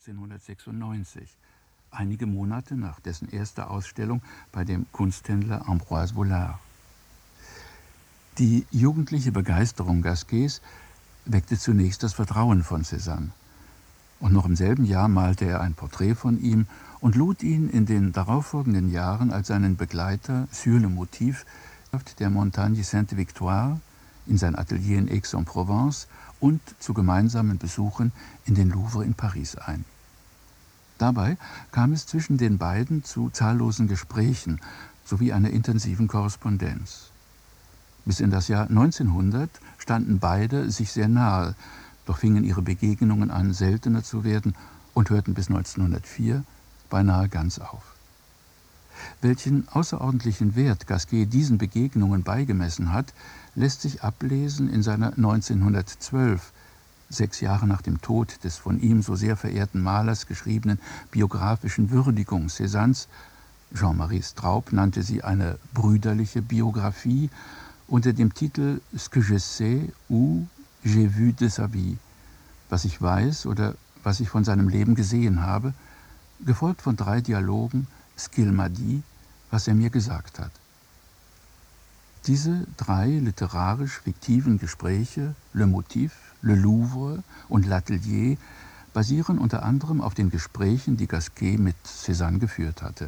1896, einige Monate nach dessen erster Ausstellung bei dem Kunsthändler Ambroise Vollard. Die jugendliche Begeisterung Gasquets weckte zunächst das Vertrauen von Cézanne. Und noch im selben Jahr malte er ein Porträt von ihm und lud ihn in den darauffolgenden Jahren als seinen Begleiter sur le Motif der Montagne Sainte-Victoire in sein Atelier in Aix-en-Provence und zu gemeinsamen Besuchen in den Louvre in Paris ein. Dabei kam es zwischen den beiden zu zahllosen Gesprächen sowie einer intensiven Korrespondenz. Bis in das Jahr 1900 standen beide sich sehr nahe, doch fingen ihre Begegnungen an, seltener zu werden und hörten bis 1904 beinahe ganz auf. Welchen außerordentlichen Wert Gasquet diesen Begegnungen beigemessen hat, lässt sich ablesen in seiner 1912, 6 Jahre nach dem Tod des von ihm so sehr verehrten Malers, geschriebenen biografischen Würdigung Cézannes. Jean-Marie Straub nannte sie eine brüderliche Biographie unter dem Titel Ce que je sais ou j'ai vu de sa vie, was ich weiß oder was ich von seinem Leben gesehen habe, gefolgt von 3 Dialogen, Ce qu'il m'a dit, was er mir gesagt hat. Diese 3 literarisch-fiktiven Gespräche, Le Motif, Le Louvre und L'Atelier, basieren unter anderem auf den Gesprächen, die Gasquet mit Cézanne geführt hatte.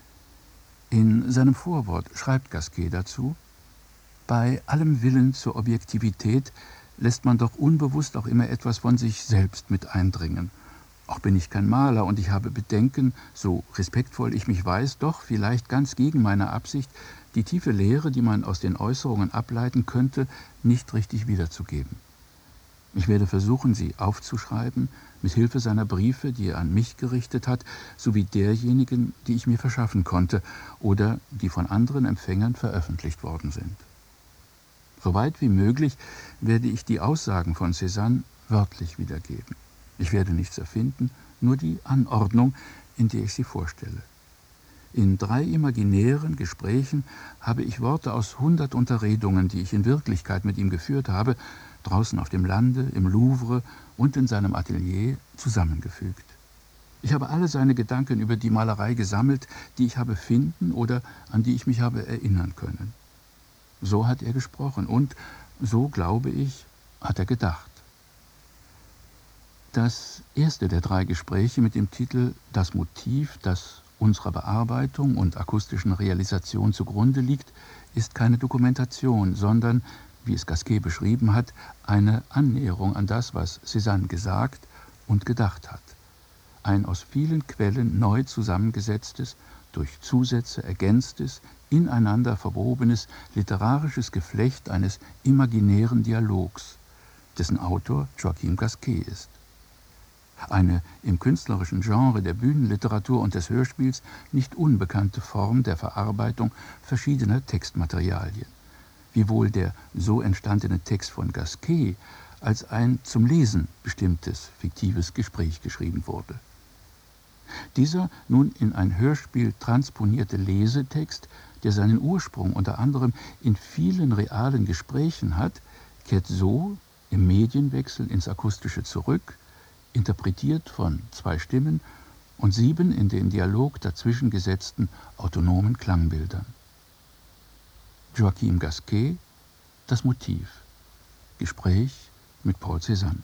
In seinem Vorwort schreibt Gasquet dazu: Bei allem Willen zur Objektivität lässt man doch unbewusst auch immer etwas von sich selbst mit eindringen. Auch bin ich kein Maler und ich habe Bedenken, so respektvoll ich mich weiß, doch vielleicht ganz gegen meine Absicht, die tiefe Lehre, die man aus den Äußerungen ableiten könnte, nicht richtig wiederzugeben. Ich werde versuchen, sie aufzuschreiben, mit Hilfe seiner Briefe, die er an mich gerichtet hat, sowie derjenigen, die ich mir verschaffen konnte oder die von anderen Empfängern veröffentlicht worden sind. Soweit wie möglich werde ich die Aussagen von Cézanne wörtlich wiedergeben. Ich werde nichts erfinden, nur die Anordnung, in der ich sie vorstelle. In 3 imaginären Gesprächen habe ich Worte aus 100 Unterredungen, die ich in Wirklichkeit mit ihm geführt habe, draußen auf dem Lande, im Louvre und in seinem Atelier zusammengefügt. Ich habe alle seine Gedanken über die Malerei gesammelt, die ich habe finden oder an die ich mich habe erinnern können. So hat er gesprochen und, so glaube ich, hat er gedacht. Das erste der 3 Gespräche mit dem Titel Das Motiv, das unserer Bearbeitung und akustischen Realisation zugrunde liegt, ist keine Dokumentation, sondern, wie es Gasquet beschrieben hat, eine Annäherung an das, was Cézanne gesagt und gedacht hat. Ein aus vielen Quellen neu zusammengesetztes, durch Zusätze ergänztes, ineinander verwobenes literarisches Geflecht eines imaginären Dialogs, dessen Autor Joachim Gasquet ist. Eine im künstlerischen Genre der Bühnenliteratur und des Hörspiels nicht unbekannte Form der Verarbeitung verschiedener Textmaterialien, wiewohl der so entstandene Text von Gasquet als ein zum Lesen bestimmtes fiktives Gespräch geschrieben wurde. Dieser nun in ein Hörspiel transponierte Lesetext, der seinen Ursprung unter anderem in vielen realen Gesprächen hat, kehrt so im Medienwechsel ins Akustische zurück, interpretiert von 2 Stimmen und 7 in den Dialog dazwischen gesetzten autonomen Klangbildern. Joachim Gasquet, Das Motiv. Gespräch mit Paul Cézanne.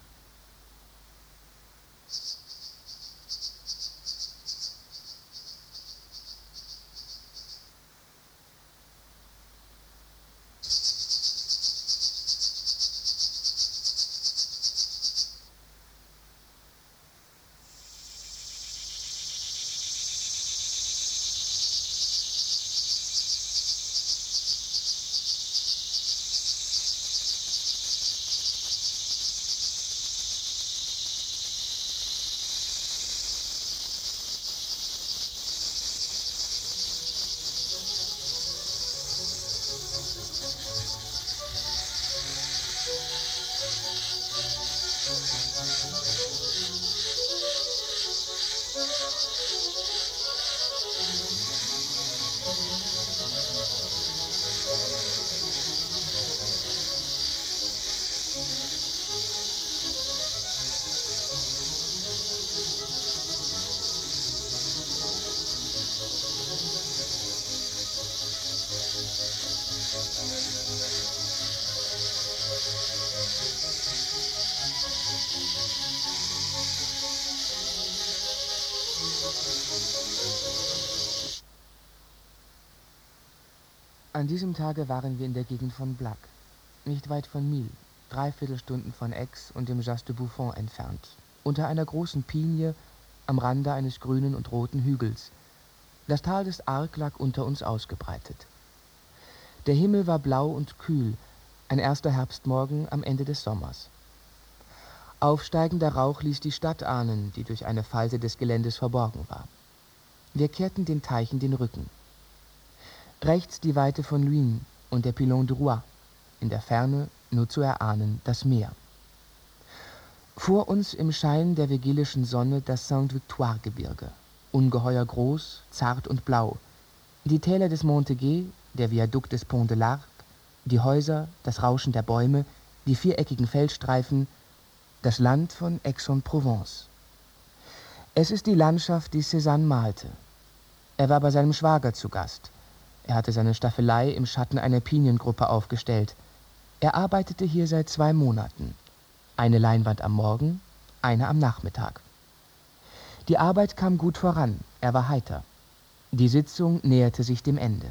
An diesem Tage waren wir in der Gegend von Black, nicht weit von Mille, 3/4 Stunden von Aix und dem Jas de Buffon entfernt, unter einer großen Pinie am Rande eines grünen und roten Hügels. Das Tal des Arc lag unter uns ausgebreitet. Der Himmel war blau und kühl, ein erster Herbstmorgen am Ende des Sommers. Aufsteigender Rauch ließ die Stadt ahnen, die durch eine Falte des Geländes verborgen war. Wir kehrten den Teichen den Rücken. Rechts die Weite von Luynes und der Pilon du Roi, in der Ferne, nur zu erahnen, das Meer. Vor uns im Schein der vigilischen Sonne das Sainte-Victoire-Gebirge, ungeheuer groß, zart und blau, die Täler des Montéguet, der Viadukt des Pont de l'Arc, die Häuser, das Rauschen der Bäume, die viereckigen Feldstreifen, das Land von Aix-en-Provence. Es ist die Landschaft, die Cézanne malte. Er war bei seinem Schwager zu Gast. Er hatte seine Staffelei im Schatten einer Piniengruppe aufgestellt. Er arbeitete hier seit 2 Monaten. Eine Leinwand am Morgen, eine am Nachmittag. Die Arbeit kam gut voran, er war heiter. Die Sitzung näherte sich dem Ende.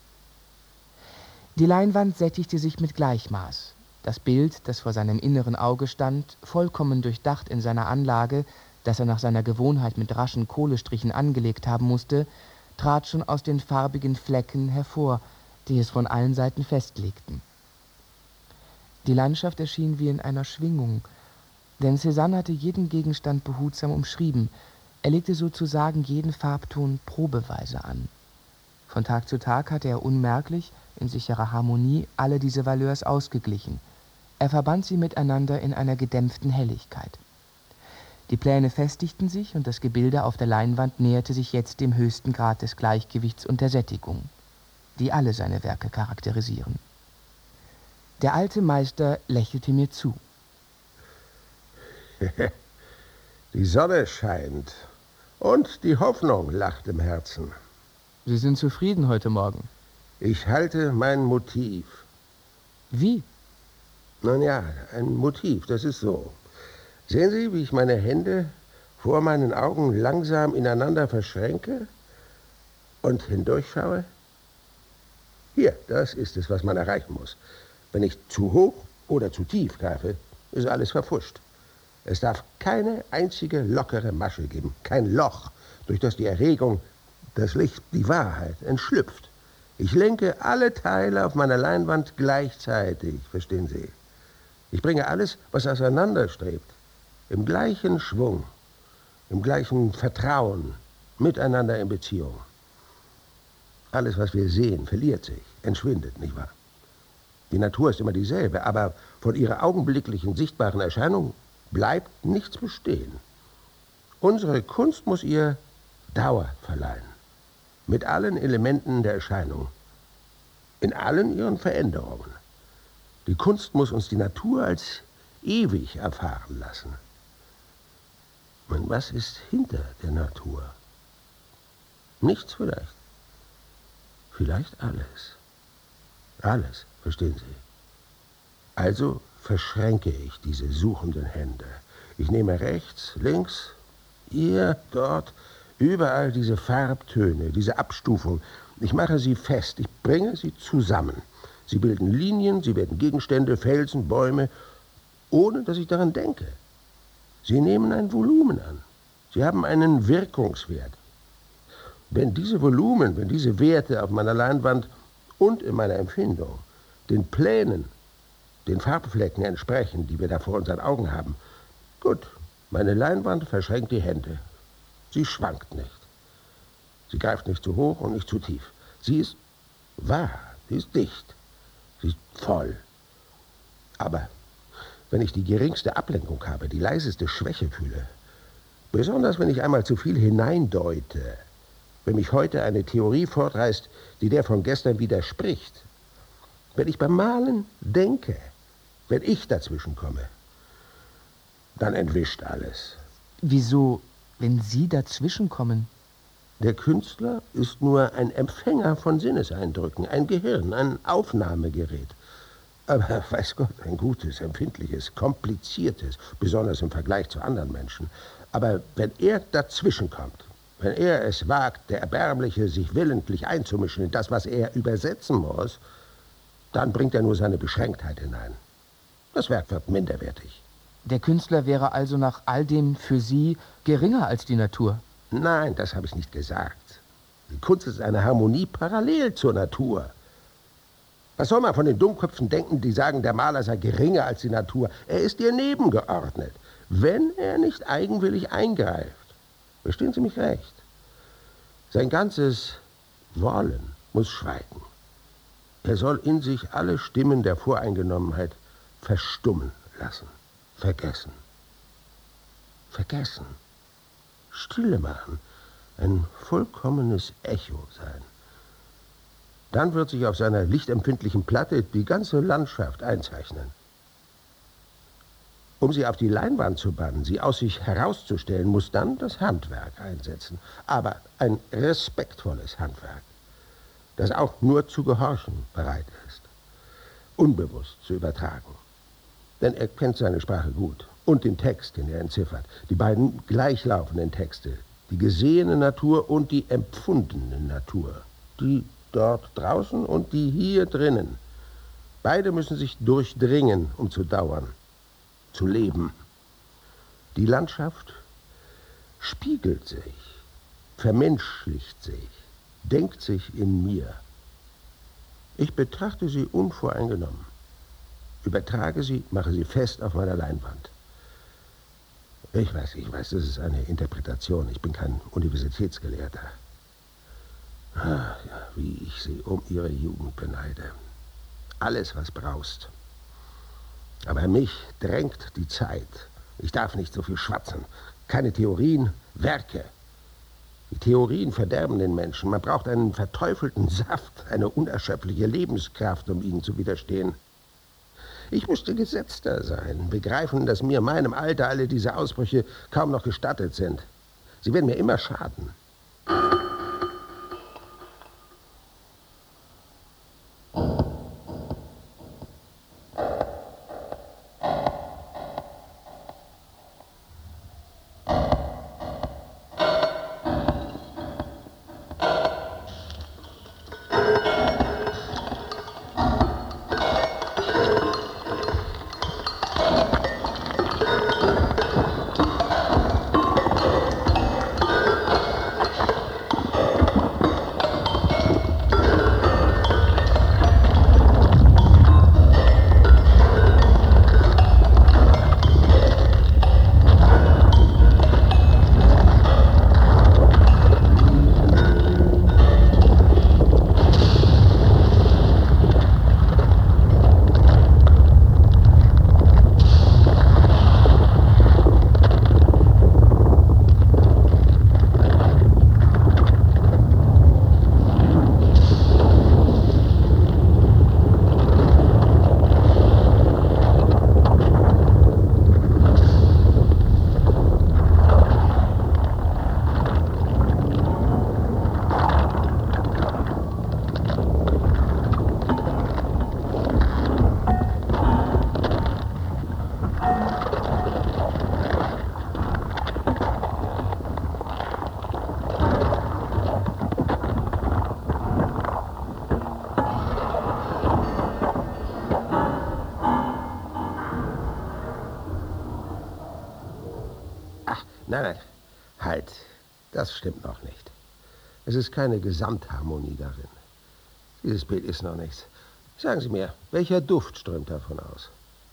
Die Leinwand sättigte sich mit Gleichmaß. Das Bild, das vor seinem inneren Auge stand, vollkommen durchdacht in seiner Anlage, das er nach seiner Gewohnheit mit raschen Kohlestrichen angelegt haben musste, trat schon aus den farbigen Flecken hervor, die es von allen Seiten festlegten. Die Landschaft erschien wie in einer Schwingung, denn Cézanne hatte jeden Gegenstand behutsam umschrieben. Er legte sozusagen jeden Farbton probeweise an. Von Tag zu Tag hatte er unmerklich, in sicherer Harmonie, alle diese Valeurs ausgeglichen. Er verband sie miteinander in einer gedämpften Helligkeit. Die Pläne festigten sich und das Gebilde auf der Leinwand näherte sich jetzt dem höchsten Grad des Gleichgewichts und der Sättigung, die alle seine Werke charakterisieren. Der alte Meister lächelte mir zu. Die Sonne scheint und die Hoffnung lacht im Herzen. Sie sind zufrieden heute Morgen? Ich halte mein Motiv. Wie? Nun ja, ein Motiv, das ist so. Sehen Sie, wie ich meine Hände vor meinen Augen langsam ineinander verschränke und hindurchschaue? Hier, das ist es, was man erreichen muss. Wenn ich zu hoch oder zu tief greife, ist alles verpfuscht. Es darf keine einzige lockere Masche geben, kein Loch, durch das die Erregung, das Licht, die Wahrheit entschlüpft. Ich lenke alle Teile auf meiner Leinwand gleichzeitig, verstehen Sie? Ich bringe alles, was auseinanderstrebt, im gleichen Schwung, im gleichen Vertrauen, miteinander in Beziehung. Alles, was wir sehen, verliert sich, entschwindet, nicht wahr? Die Natur ist immer dieselbe, aber von ihrer augenblicklichen sichtbaren Erscheinung bleibt nichts bestehen. Unsere Kunst muss ihr Dauer verleihen, mit allen Elementen der Erscheinung, in allen ihren Veränderungen. Die Kunst muss uns die Natur als ewig erfahren lassen. Und was ist hinter der Natur? Nichts vielleicht. Vielleicht alles. Alles, verstehen Sie? Also verschränke ich diese suchenden Hände. Ich nehme rechts, links, hier, dort, überall diese Farbtöne, diese Abstufung. Ich mache sie fest, ich bringe sie zusammen. Sie bilden Linien, sie werden Gegenstände, Felsen, Bäume, ohne dass ich daran denke. Sie nehmen ein Volumen an. Sie haben einen Wirkungswert. Wenn diese Volumen, wenn diese Werte auf meiner Leinwand und in meiner Empfindung den Plänen, den Farbflecken entsprechen, die wir da vor unseren Augen haben, gut, meine Leinwand verschränkt die Hände. Sie schwankt nicht. Sie greift nicht zu hoch und nicht zu tief. Sie ist wahr, sie ist dicht, sie ist voll. Aber wenn ich die geringste Ablenkung habe, die leiseste Schwäche fühle, besonders wenn ich einmal zu viel hineindeute, wenn mich heute eine Theorie fortreißt, die der von gestern widerspricht, wenn ich beim Malen denke, wenn ich dazwischen komme, dann entwischt alles. Wieso, wenn Sie dazwischenkommen? Der Künstler ist nur ein Empfänger von Sinneseindrücken, ein Gehirn, ein Aufnahmegerät. Aber, weiß Gott, ein gutes, empfindliches, kompliziertes, besonders im Vergleich zu anderen Menschen. Aber wenn er dazwischenkommt, Wenn er es wagt, der Erbärmliche, sich willentlich einzumischen in das, was er übersetzen muss, dann bringt er nur seine Beschränktheit hinein. Das Werk wird minderwertig. Der Künstler wäre also nach all dem für Sie geringer als die Natur? Nein, das habe ich nicht gesagt. Die Kunst ist eine Harmonie parallel zur Natur. Was soll man von den Dummköpfen denken, die sagen, der Maler sei geringer als die Natur? Er ist ihr nebengeordnet, wenn er nicht eigenwillig eingreift. Verstehen Sie mich recht? Sein ganzes Wollen muss schweigen. Er soll in sich alle Stimmen der Voreingenommenheit verstummen lassen, vergessen. Vergessen. Stille machen, ein vollkommenes Echo sein. Dann wird sich auf seiner lichtempfindlichen Platte die ganze Landschaft einzeichnen. Um sie auf die Leinwand zu bannen, sie aus sich herauszustellen, muss dann das Handwerk einsetzen. Aber ein respektvolles Handwerk, das auch nur zu gehorchen bereit ist, unbewusst zu übertragen. Denn er kennt seine Sprache gut und den Text, den er entziffert. Die beiden gleichlaufenden Texte, die gesehene Natur und die empfundene Natur. Die dort draußen und die hier drinnen. Beide müssen sich durchdringen, um zu dauern, zu leben. Die Landschaft spiegelt sich, vermenschlicht sich, denkt sich in mir. Ich betrachte sie unvoreingenommen, übertrage sie, mache sie fest auf meiner Leinwand. Ich weiß, das ist eine Interpretation. Ich bin kein Universitätsgelehrter. Ja, wie ich sie um ihre Jugend beneide. Alles, was braust. Aber mich drängt die Zeit. Ich darf nicht so viel schwatzen. Keine Theorien, Werke. Die Theorien verderben den Menschen. Man braucht einen verteufelten Saft, eine unerschöpfliche Lebenskraft, um ihnen zu widerstehen. Ich müsste gesetzter sein, begreifen, dass mir in meinem Alter alle diese Ausbrüche kaum noch gestattet sind. Sie werden mir immer schaden. Nein, halt, das stimmt noch nicht. Es ist keine Gesamtharmonie darin. Dieses Bild ist noch nichts. Sagen Sie mir, welcher Duft strömt davon aus?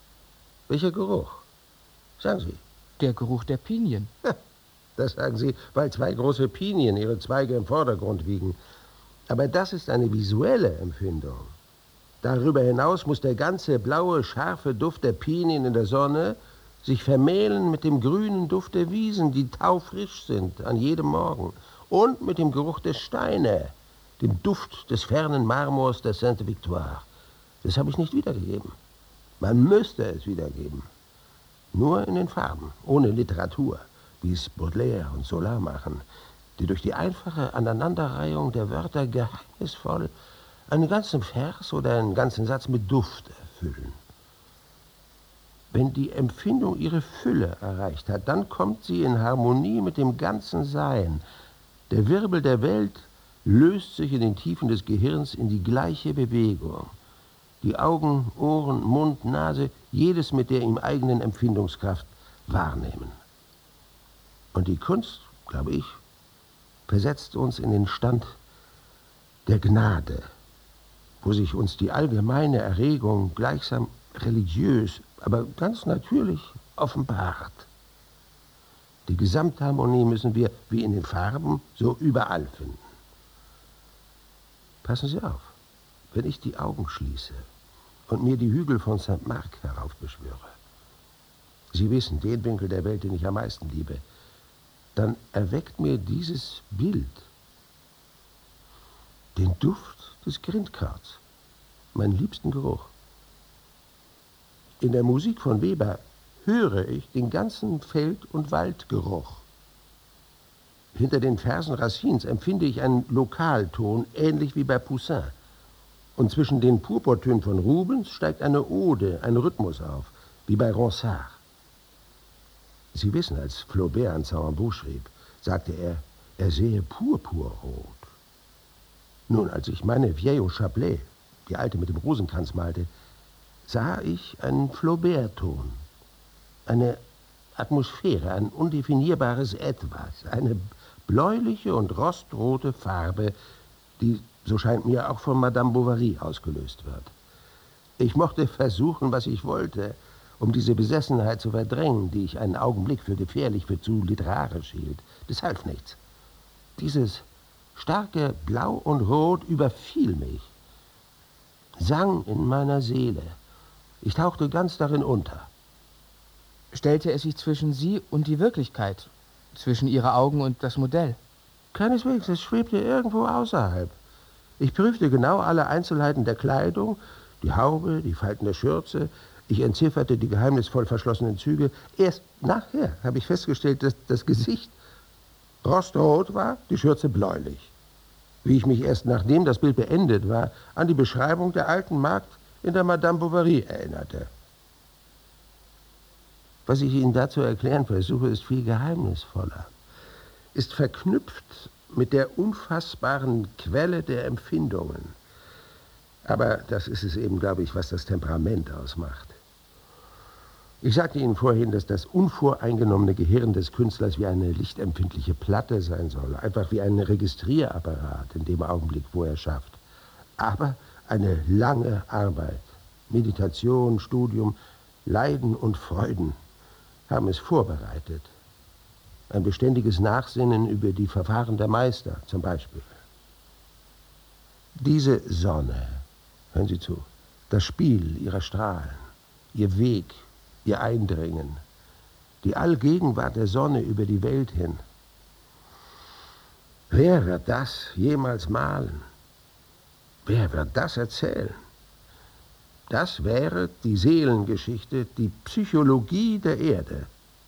Welcher Geruch? Sagen Sie. Der Geruch der Pinien. Das sagen Sie, weil zwei große Pinien ihre Zweige im Vordergrund wiegen. Aber das ist eine visuelle Empfindung. Darüber hinaus muss der ganze blaue, scharfe Duft der Pinien in der Sonne sich vermählen mit dem grünen Duft der Wiesen, die taufrisch sind an jedem Morgen, und mit dem Geruch der Steine, dem Duft des fernen Marmors der Sainte-Victoire. Das habe ich nicht wiedergegeben. Man müsste es wiedergeben. Nur in den Farben, ohne Literatur, wie es Baudelaire und Zola machen, die durch die einfache Aneinanderreihung der Wörter geheimnisvoll einen ganzen Vers oder einen ganzen Satz mit Duft erfüllen. Wenn die Empfindung ihre Fülle erreicht hat, dann kommt sie in Harmonie mit dem ganzen Sein. Der Wirbel der Welt löst sich in den Tiefen des Gehirns in die gleiche Bewegung. Die Augen, Ohren, Mund, Nase, jedes mit der ihm eigenen Empfindungskraft wahrnehmen. Und die Kunst, glaube ich, versetzt uns in den Stand der Gnade, wo sich uns die allgemeine Erregung gleichsam religiös, aber ganz natürlich offenbart. Die Gesamtharmonie müssen wir, wie in den Farben, so überall finden. Passen Sie auf, wenn ich die Augen schließe und mir die Hügel von St. Marc heraufbeschwöre, Sie wissen, den Winkel der Welt, den ich am meisten liebe, dann erweckt mir dieses Bild den Duft des Grindkrauts, meinen liebsten Geruch. In der Musik von Weber höre ich den ganzen Feld- und Waldgeruch. Hinter den Versen Racines empfinde ich einen Lokalton, ähnlich wie bei Poussin. Und zwischen den Purpurtönen von Rubens steigt eine Ode, ein Rhythmus auf, wie bei Ronsard. Sie wissen, als Flaubert an Saint-Amand schrieb, sagte er sehe purpurrot. Nun, als ich meine Vieille au Chapelet, die alte mit dem Rosenkranz, malte, sah ich einen Flaubert-Ton, eine Atmosphäre, ein undefinierbares Etwas, eine bläuliche und rostrote Farbe, die, so scheint mir, auch von Madame Bovary ausgelöst wird. Ich mochte versuchen, was ich wollte, um diese Besessenheit zu verdrängen, die ich einen Augenblick für gefährlich, für zu literarisch hielt. Das half nichts. Dieses starke Blau und Rot überfiel mich, sang in meiner Seele. Ich tauchte ganz darin unter. Stellte es sich zwischen Sie und die Wirklichkeit, zwischen Ihre Augen und das Modell? Keineswegs, es schwebte irgendwo außerhalb. Ich prüfte genau alle Einzelheiten der Kleidung, die Haube, die Falten der Schürze. Ich entzifferte die geheimnisvoll verschlossenen Züge. Erst nachher habe ich festgestellt, dass das Gesicht rostrot war, die Schürze bläulich. Wie ich mich erst nachdem das Bild beendet war, an die Beschreibung der alten Magd in der Madame Bovary erinnerte. Was ich Ihnen dazu erklären versuche, ist viel geheimnisvoller, ist verknüpft mit der unfassbaren Quelle der Empfindungen. Aber das ist es eben, glaube ich, was das Temperament ausmacht. Ich sagte Ihnen vorhin, dass das unvoreingenommene Gehirn des Künstlers wie eine lichtempfindliche Platte sein soll, einfach wie ein Registrierapparat in dem Augenblick, wo er schafft. Aber eine lange Arbeit, Meditation, Studium, Leiden und Freuden haben es vorbereitet. Ein beständiges Nachsinnen über die Verfahren der Meister zum Beispiel. Diese Sonne, hören Sie zu, das Spiel ihrer Strahlen, ihr Weg, ihr Eindringen, die Allgegenwart der Sonne über die Welt hin. Wer wird das jemals malen? Wer wird das erzählen? Das wäre die Seelengeschichte, die Psychologie der Erde.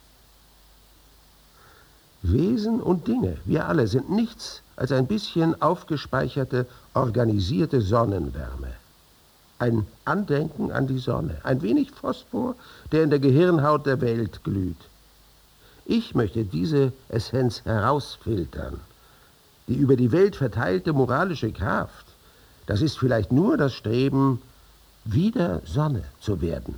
Wesen und Dinge, wir alle, sind nichts als ein bisschen aufgespeicherte, organisierte Sonnenwärme. Ein Andenken an die Sonne, ein wenig Phosphor, der in der Gehirnhaut der Welt glüht. Ich möchte diese Essenz herausfiltern. Die über die Welt verteilte moralische Kraft, das ist vielleicht nur das Streben, wieder Sonne zu werden.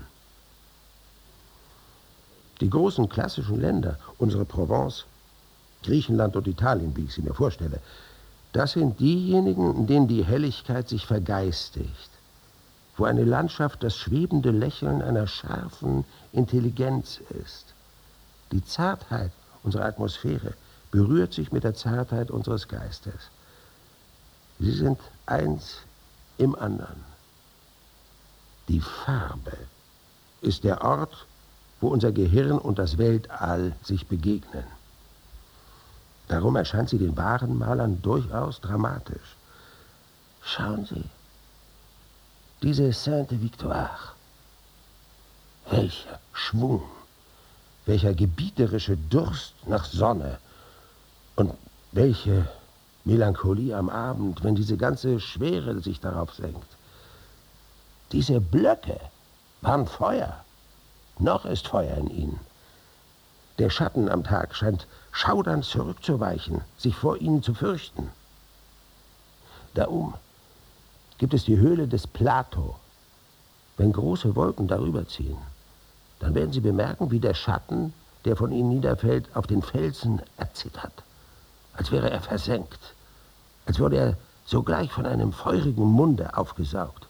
Die großen klassischen Länder, unsere Provence, Griechenland und Italien, wie ich sie mir vorstelle, das sind diejenigen, in denen die Helligkeit sich vergeistigt, wo eine Landschaft das schwebende Lächeln einer scharfen Intelligenz ist. Die Zartheit unserer Atmosphäre berührt sich mit der Zartheit unseres Geistes. Sie sind eins im anderen. Die Farbe ist der Ort, wo unser Gehirn und das Weltall sich begegnen. Darum erscheint sie den wahren Malern durchaus dramatisch. Schauen Sie, diese Sainte Victoire. Welcher Schwung, welcher gebieterische Durst nach Sonne und welche Melancholie am Abend, wenn diese ganze Schwere sich darauf senkt. Diese Blöcke waren Feuer. Noch ist Feuer in ihnen. Der Schatten am Tag scheint schaudernd zurückzuweichen, sich vor ihnen zu fürchten. Da oben gibt es die Höhle des Plato. Wenn große Wolken darüber ziehen, dann werden Sie bemerken, wie der Schatten, der von ihnen niederfällt, auf den Felsen erzittert, als wäre er versenkt, als wurde er sogleich von einem feurigen Munde aufgesaugt.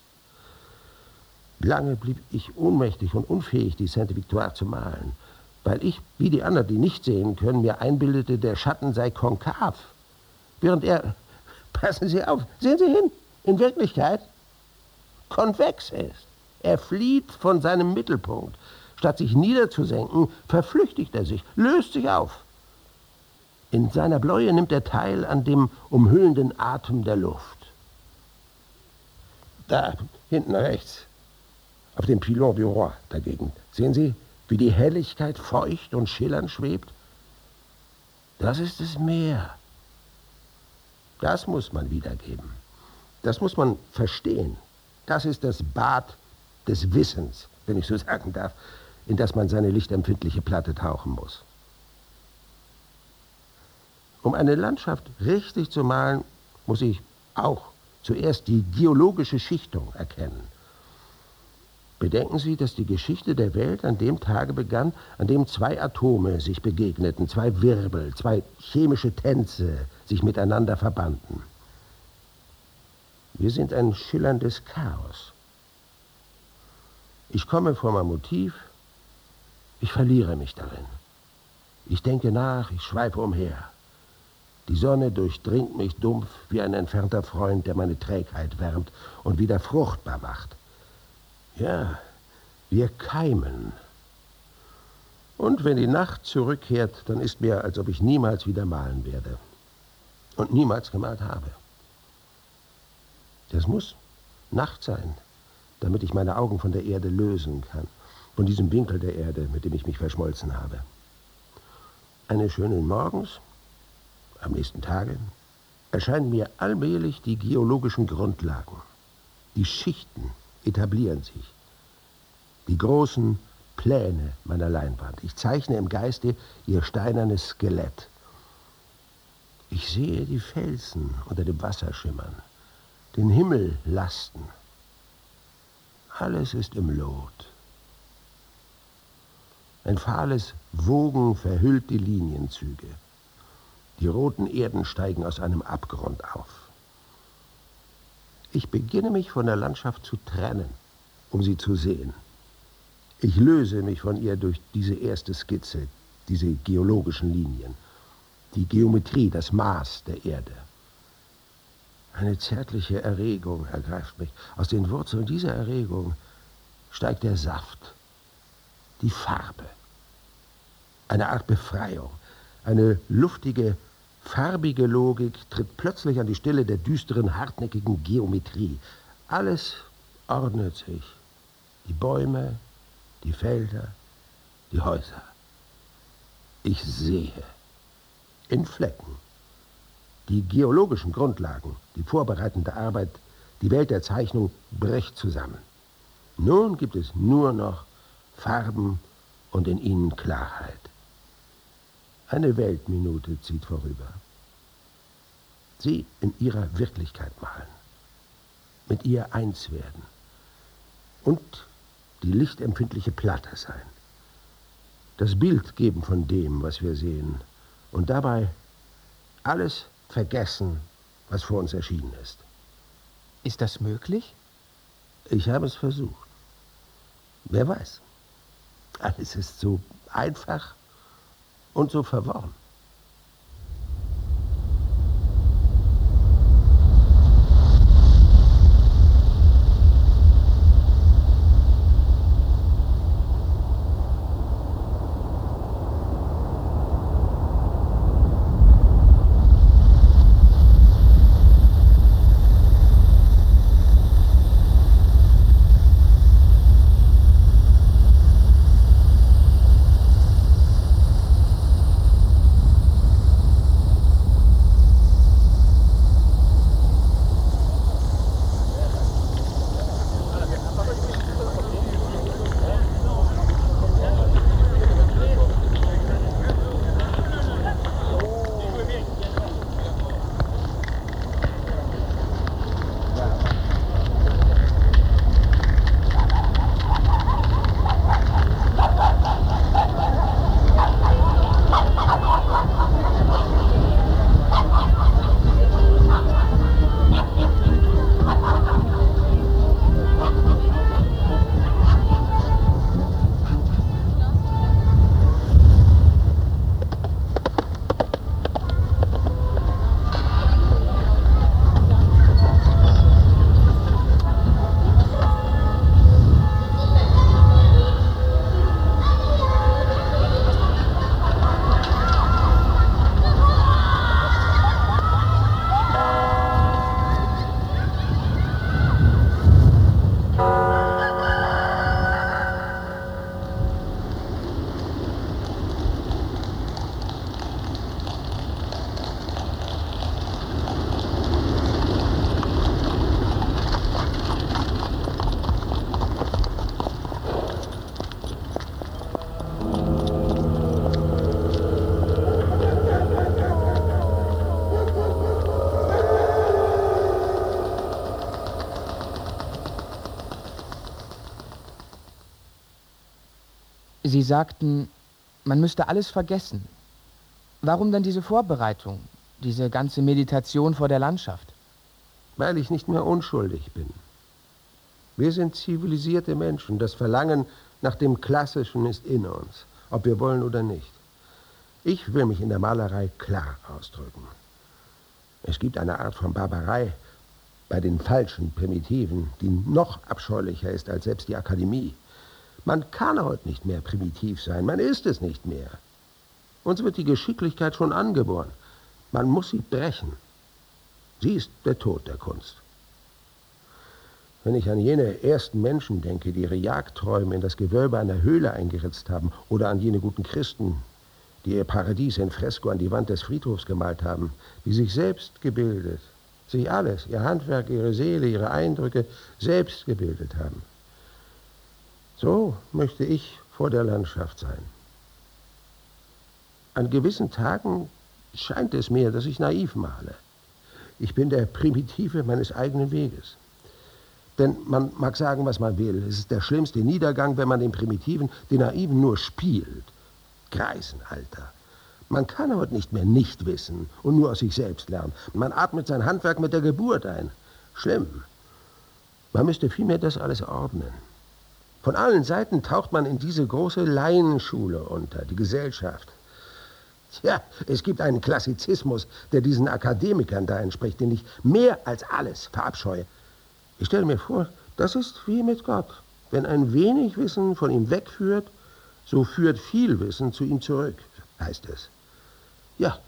Lange blieb ich ohnmächtig und unfähig, die Sainte-Victoire zu malen, weil ich, wie die anderen, die nicht sehen können, mir einbildete, der Schatten sei konkav, während er, passen Sie auf, sehen Sie hin, in Wirklichkeit konvex ist. Er flieht von seinem Mittelpunkt. Statt sich niederzusenken, verflüchtigt er sich, löst sich auf. In seiner Bläue nimmt er teil an dem umhüllenden Atem der Luft. Da, hinten rechts, auf dem Pilon du Roi dagegen, sehen Sie, wie die Helligkeit feucht und schillernd schwebt? Das ist das Meer. Das muss man wiedergeben. Das muss man verstehen. Das ist das Bad des Wissens, wenn ich so sagen darf, in das man seine lichtempfindliche Platte tauchen muss. Um eine Landschaft richtig zu malen, muss ich auch zuerst die geologische Schichtung erkennen. Bedenken Sie, dass die Geschichte der Welt an dem Tage begann, an dem zwei Atome sich begegneten, zwei Wirbel, zwei chemische Tänze sich miteinander verbanden. Wir sind ein schillerndes Chaos. Ich komme vor mein Motiv, ich verliere mich darin. Ich denke nach, ich schweife umher. Die Sonne durchdringt mich dumpf wie ein entfernter Freund, der meine Trägheit wärmt und wieder fruchtbar macht. Ja, wir keimen. Und wenn die Nacht zurückkehrt, dann ist mir, als ob ich niemals wieder malen werde. Und niemals gemalt habe. Das muss Nacht sein, damit ich meine Augen von der Erde lösen kann. Von diesem Winkel der Erde, mit dem ich mich verschmolzen habe. Eines schönen Morgens, am nächsten Tage, erscheinen mir allmählich die geologischen Grundlagen. Die Schichten etablieren sich. Die großen Pläne meiner Leinwand. Ich zeichne im Geiste ihr steinernes Skelett. Ich sehe die Felsen unter dem Wasser schimmern, den Himmel lasten. Alles ist im Lot. Ein fahles Wogen verhüllt die Linienzüge. Die roten Erden steigen aus einem Abgrund auf. Ich beginne mich von der Landschaft zu trennen, um sie zu sehen. Ich löse mich von ihr durch diese erste Skizze, diese geologischen Linien, die Geometrie, das Maß der Erde. Eine zärtliche Erregung ergreift mich. Aus den Wurzeln dieser Erregung steigt der Saft, die Farbe, eine Art Befreiung, eine luftige, farbige Logik tritt plötzlich an die Stelle der düsteren, hartnäckigen Geometrie. Alles ordnet sich. Die Bäume, die Felder, die Häuser. Ich sehe in Flecken die geologischen Grundlagen, die vorbereitende Arbeit, die Welt der Zeichnung bricht zusammen. Nun gibt es nur noch Farben und in ihnen Klarheit. Eine Weltminute zieht vorüber. Sie in ihrer Wirklichkeit malen, mit ihr eins werden und die lichtempfindliche Platte sein. Das Bild geben von dem, was wir sehen und dabei alles vergessen, was vor uns erschienen ist. Ist das möglich? Ich habe es versucht. Wer weiß. Alles ist so einfach und so verworren. Sie sagten, man müsste alles vergessen. Warum dann diese Vorbereitung, diese ganze Meditation vor der Landschaft? Weil ich nicht mehr unschuldig bin. Wir sind zivilisierte Menschen. Das Verlangen nach dem Klassischen ist in uns, ob wir wollen oder nicht. Ich will mich in der Malerei klar ausdrücken. Es gibt eine Art von Barbarei bei den falschen Primitiven, die noch abscheulicher ist als selbst die Akademie. Man kann heute nicht mehr primitiv sein, man ist es nicht mehr. Uns wird die Geschicklichkeit schon angeboren. Man muss sie brechen. Sie ist der Tod der Kunst. Wenn ich an jene ersten Menschen denke, die ihre Jagdträume in das Gewölbe einer Höhle eingeritzt haben, oder an jene guten Christen, die ihr Paradies in Fresko an die Wand des Friedhofs gemalt haben, die sich selbst gebildet, sich alles, ihr Handwerk, ihre Seele, ihre Eindrücke selbst gebildet haben. So möchte ich vor der Landschaft sein. An gewissen Tagen scheint es mir, dass ich naiv male. Ich bin der Primitive meines eigenen Weges. Denn man mag sagen, was man will. Es ist der schlimmste Niedergang, wenn man den Primitiven, den Naiven nur spielt. Greisenalter. Man kann heute nicht mehr nicht wissen und nur aus sich selbst lernen. Man atmet sein Handwerk mit der Geburt ein. Schlimm. Man müsste vielmehr das alles ordnen. Von allen Seiten taucht man in diese große Laienschule unter, die Gesellschaft. Tja, es gibt einen Klassizismus, der diesen Akademikern da entspricht, den ich mehr als alles verabscheue. Ich stelle mir vor, das ist wie mit Gott. Wenn ein wenig Wissen von ihm wegführt, so führt viel Wissen zu ihm zurück, heißt es. Ja,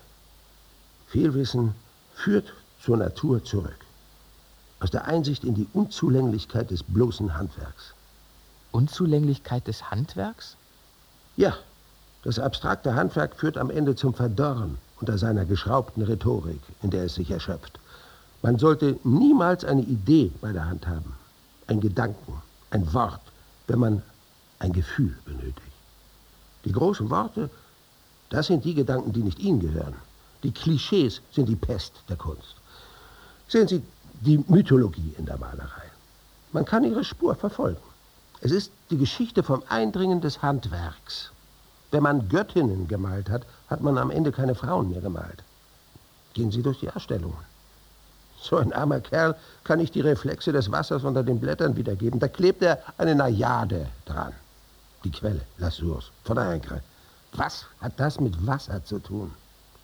viel Wissen führt zur Natur zurück. Aus der Einsicht in die Unzulänglichkeit des bloßen Handwerks. Unzulänglichkeit des Handwerks? Ja, das abstrakte Handwerk führt am Ende zum Verdorren unter seiner geschraubten Rhetorik, in der es sich erschöpft. Man sollte niemals eine Idee bei der Hand haben, ein Gedanken, ein Wort, wenn man ein Gefühl benötigt. Die großen Worte, das sind die Gedanken, die nicht Ihnen gehören. Die Klischees sind die Pest der Kunst. Sehen Sie die Mythologie in der Malerei. Man kann ihre Spur verfolgen. Es ist die Geschichte vom Eindringen des Handwerks. Wenn man Göttinnen gemalt hat, hat man am Ende keine Frauen mehr gemalt. Gehen Sie durch die Ausstellungen. So ein armer Kerl kann nicht die Reflexe des Wassers unter den Blättern wiedergeben. Da klebt er eine Najade dran. Die Quelle, La Source, von Ingres. Was hat das mit Wasser zu tun?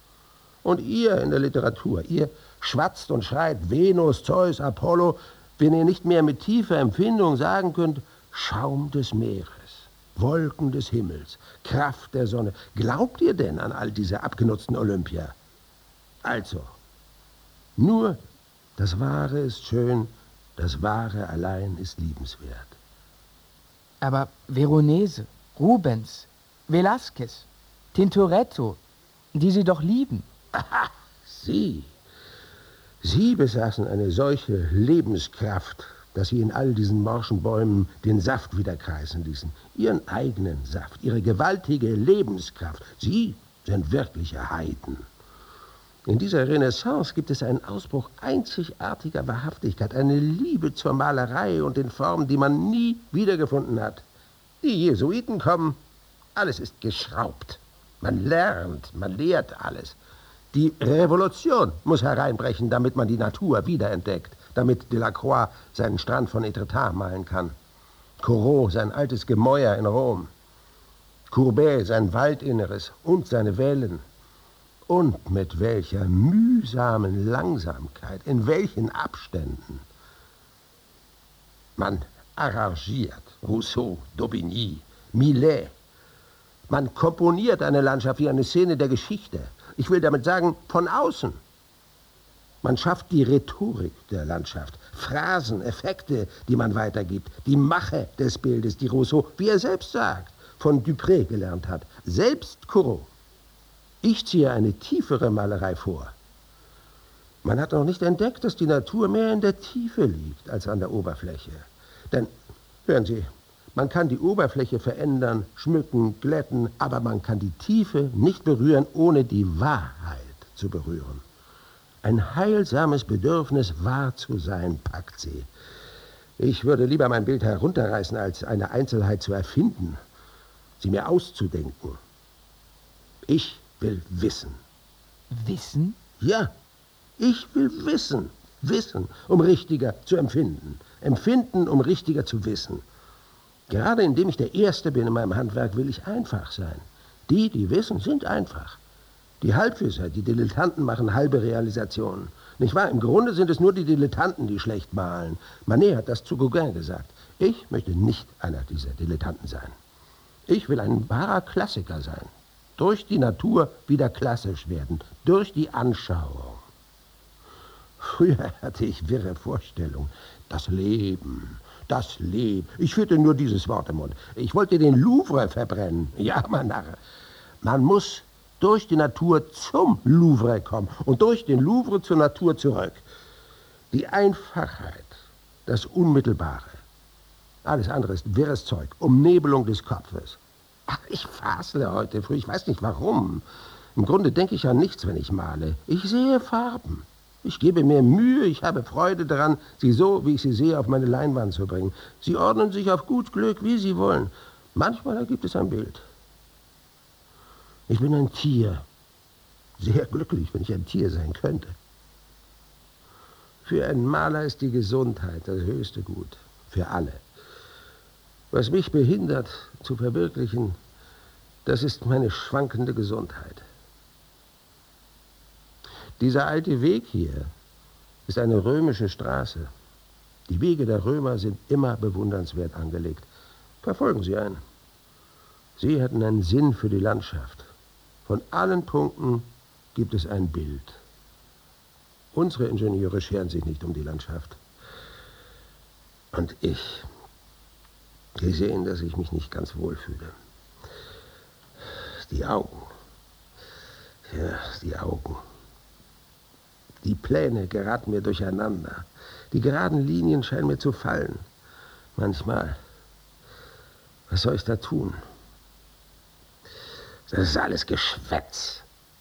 Und ihr in der Literatur, ihr schwatzt und schreit Venus, Zeus, Apollo, wenn ihr nicht mehr mit tiefer Empfindung sagen könnt, Schaum des Meeres, Wolken des Himmels, Kraft der Sonne. Glaubt ihr denn an all diese abgenutzten Olympia? Also, nur das Wahre ist schön, das Wahre allein ist liebenswert. Aber Veronese, Rubens, Velázquez, Tintoretto, die Sie doch lieben. Aha, Sie besaßen eine solche Lebenskraft, dass Sie in all diesen morschen Bäumen den Saft wieder kreisen ließen. Ihren eigenen Saft, Ihre gewaltige Lebenskraft. Sie sind wirkliche Heiden. In dieser Renaissance gibt es einen Ausbruch einzigartiger Wahrhaftigkeit, eine Liebe zur Malerei und den Formen, die man nie wiedergefunden hat. Die Jesuiten kommen, alles ist geschraubt. Man lernt, man lehrt alles. Die Revolution muss hereinbrechen, damit man die Natur wiederentdeckt, damit Delacroix seinen Strand von Étretat malen kann, Corot sein altes Gemäuer in Rom, Courbet sein Waldinneres und seine Wellen. Und mit welcher mühsamen Langsamkeit, in welchen Abständen. Man arrangiert Rousseau, Daubigny, Millet. Man komponiert eine Landschaft wie eine Szene der Geschichte. Ich will damit sagen, von außen. Man schafft die Rhetorik der Landschaft, Phrasen, Effekte, die man weitergibt, die Mache des Bildes, die Rousseau, wie er selbst sagt, von Dupré gelernt hat, selbst Corot. Ich ziehe eine tiefere Malerei vor. Man hat noch nicht entdeckt, dass die Natur mehr in der Tiefe liegt als an der Oberfläche. Denn, hören Sie, man kann die Oberfläche verändern, schmücken, glätten, aber man kann die Tiefe nicht berühren, ohne die Wahrheit zu berühren. Ein heilsames Bedürfnis, wahr zu sein, packt sie. Ich würde lieber mein Bild herunterreißen, als eine Einzelheit zu erfinden. sie mir auszudenken. Ich will wissen. Wissen? Ja, ich will wissen. Wissen, um richtiger zu empfinden. Empfinden, um richtiger zu wissen. Gerade indem ich der Erste bin in meinem Handwerk, will ich einfach sein. Die, die wissen, sind einfach. Die Halbwisser, die Dilettanten machen halbe Realisationen. Nicht wahr? Im Grunde sind es nur die Dilettanten, die schlecht malen. Manet hat das zu Gauguin gesagt. Ich möchte nicht einer dieser Dilettanten sein. Ich will ein wahrer Klassiker sein. Durch die Natur wieder klassisch werden. Durch die Anschauung. Früher hatte ich wirre Vorstellungen. Das Leben, das Leben. Ich führte nur dieses Wort im Mund. Ich wollte den Louvre verbrennen. Ja, mein Narr. Man muss durch die Natur zum Louvre kommen und durch den Louvre zur Natur zurück. Die Einfachheit, das Unmittelbare. Alles andere ist wirres Zeug, Umnebelung des Kopfes. Ach, ich fasle heute früh, ich weiß nicht warum. Im Grunde denke ich an nichts, wenn ich male. Ich sehe Farben. Ich gebe mir Mühe, ich habe Freude daran, sie so, wie ich sie sehe, auf meine Leinwand zu bringen. Sie ordnen sich auf gut Glück, wie sie wollen. Manchmal ergibt es ein Bild. Ich bin ein Tier. Sehr glücklich, wenn ich ein Tier sein könnte. Für einen Maler ist die Gesundheit das höchste Gut. Für alle. Was mich behindert, zu verwirklichen, das ist meine schwankende Gesundheit. Dieser alte Weg hier ist eine römische Straße. Die Wege der Römer sind immer bewundernswert angelegt. Verfolgen Sie einen. Sie hatten einen Sinn für die Landschaft. Von allen Punkten gibt es ein Bild. Unsere Ingenieure scheren sich nicht um die Landschaft. Und ich, Sie sehen, dass ich mich nicht ganz wohl fühle. Die Augen. Ja, die Augen. Die Pläne geraten mir durcheinander. Die geraden Linien scheinen mir zu fallen. Manchmal. Was soll ich da tun? Das ist alles Geschwätz.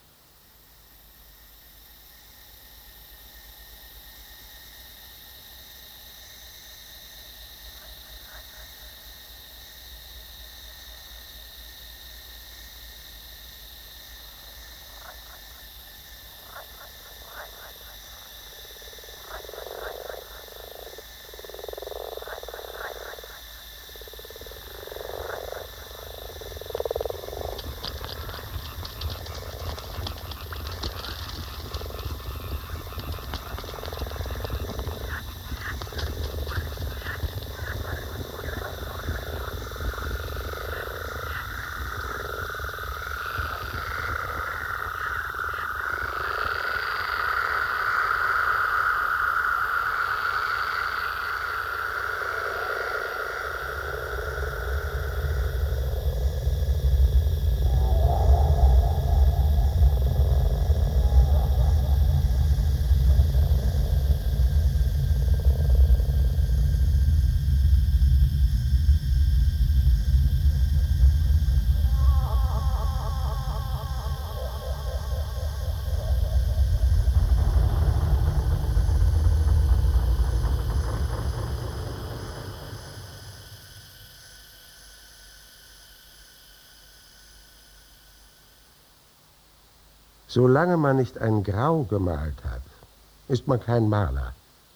Solange man nicht ein Grau gemalt hat, ist man kein Maler.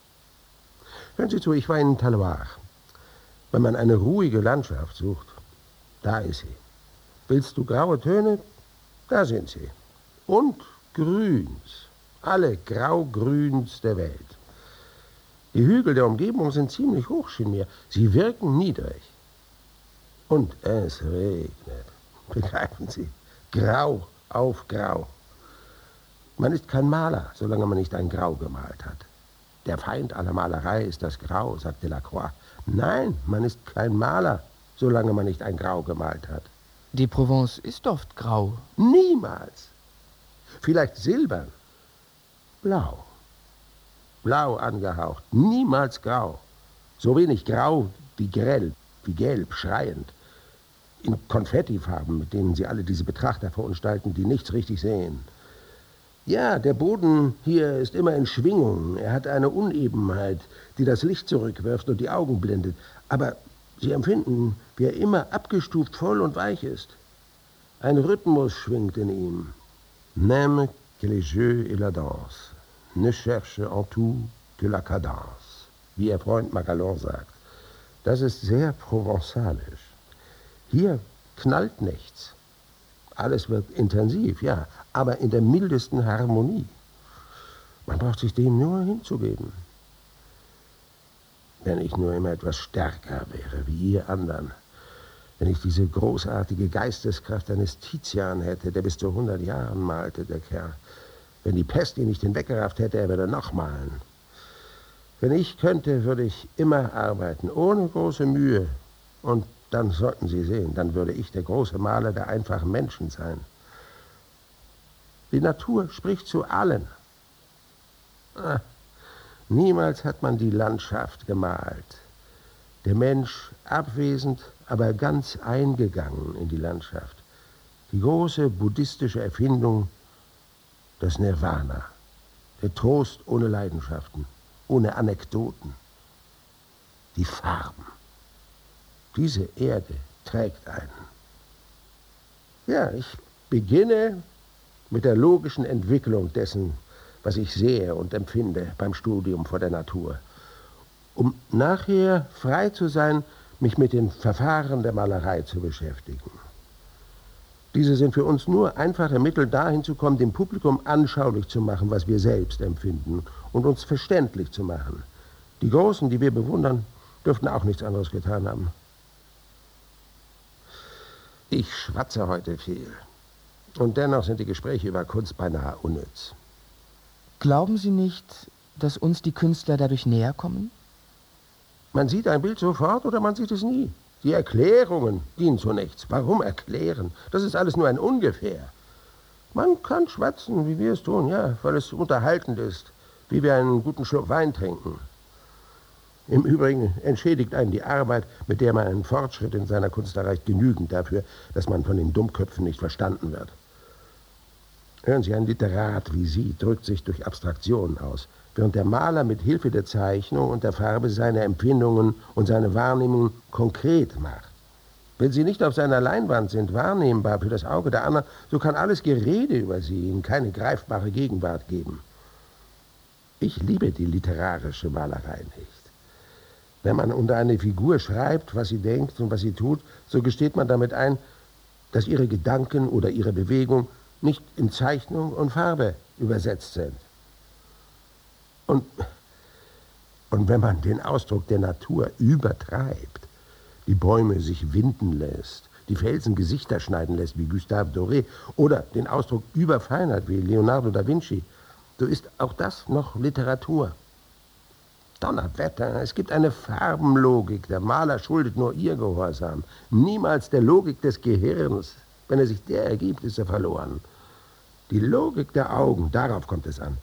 Hören Sie zu, ich war in Taloir. Wenn man eine ruhige Landschaft sucht, da ist sie. Willst du graue Töne? Da sind sie. Und Grüns. Alle Graugrüns der Welt. Die Hügel der Umgebung sind ziemlich hoch, schien mir. Sie wirken niedrig. Und es regnet. Begreifen Sie? Grau auf Grau. Man ist kein Maler, solange man nicht ein Grau gemalt hat. Der Feind aller Malerei ist das Grau, sagt Delacroix. Nein, man ist kein Maler, solange man nicht ein Grau gemalt hat. Die Provence ist oft grau. Niemals. Vielleicht silbern. Blau. Blau angehaucht. Niemals grau. So wenig grau wie grell, wie gelb, schreiend. In Konfettifarben, mit denen sie alle diese Betrachter verunstalten, die nichts richtig sehen. Ja, der Boden hier ist immer in Schwingung. Er hat eine Unebenheit, die das Licht zurückwirft und die Augen blendet. Aber Sie empfinden, wie er immer abgestuft voll und weich ist. Ein Rhythmus schwingt in ihm. N'aime que les jeux et la danse. Ne cherche en tout que la cadence. Wie Ihr Freund Magalon sagt. Das ist sehr provenzalisch. Hier knallt nichts. Alles wird intensiv, ja, aber in der mildesten Harmonie. Man braucht sich dem nur hinzugeben. Wenn ich nur immer etwas stärker wäre, wie ihr anderen. Wenn ich diese großartige Geisteskraft eines Tizian hätte, der bis zu 100 Jahren malte, der Kerl. Wenn die Pest ihn nicht hinweggerafft hätte, er würde noch malen. Wenn ich könnte, würde ich immer arbeiten, ohne große Mühe. Und dann sollten Sie sehen, dann würde ich der große Maler der einfachen Menschen sein. Die Natur spricht zu allen. Niemals hat man die Landschaft gemalt. Der Mensch abwesend, aber ganz eingegangen in die Landschaft. Die große buddhistische Erfindung, das Nirvana. Der Trost ohne Leidenschaften, ohne Anekdoten. Die Farben. Diese Erde trägt einen. Ja, ich beginne mit der logischen Entwicklung dessen, was ich sehe und empfinde beim Studium vor der Natur, um nachher frei zu sein, mich mit den Verfahren der Malerei zu beschäftigen. Diese sind für uns nur einfache Mittel, dahin zu kommen, dem Publikum anschaulich zu machen, was wir selbst empfinden und uns verständlich zu machen. Die Großen, die wir bewundern, dürften auch nichts anderes getan haben. Ich schwatze heute viel. Und dennoch sind die Gespräche über Kunst beinahe unnütz. Glauben Sie nicht, dass uns die Künstler dadurch näher kommen? Man sieht ein Bild sofort oder man sieht es nie. Die Erklärungen dienen zu nichts. Warum erklären? Das ist alles nur ein Ungefähr. Man kann schwatzen, wie wir es tun, ja, weil es unterhaltend ist, wie wir einen guten Schluck Wein trinken. Im Übrigen entschädigt einen die Arbeit, mit der man einen Fortschritt in seiner Kunst erreicht, genügend dafür, dass man von den Dummköpfen nicht verstanden wird. Hören Sie, ein Literat wie Sie drückt sich durch Abstraktionen aus, während der Maler mit Hilfe der Zeichnung und der Farbe seine Empfindungen und seine Wahrnehmungen konkret macht. Wenn sie nicht auf seiner Leinwand sind, wahrnehmbar für das Auge der anderen, so kann alles Gerede über sie ihnen keine greifbare Gegenwart geben. Ich liebe die literarische Malerei nicht. Wenn man unter eine Figur schreibt, was sie denkt und was sie tut, so gesteht man damit ein, dass ihre Gedanken oder ihre Bewegung nicht in Zeichnung und Farbe übersetzt sind. Und wenn man den Ausdruck der Natur übertreibt, die Bäume sich winden lässt, die Felsen Gesichter schneiden lässt, wie Gustave Doré, oder den Ausdruck überfeinert, wie Leonardo da Vinci, so ist auch das noch Literatur. Donnerwetter, es gibt eine Farbenlogik. Der Maler schuldet nur ihr Gehorsam, niemals der Logik des Gehirns. Wenn er sich der ergibt, ist er verloren. Die Logik der Augen, darauf kommt es an.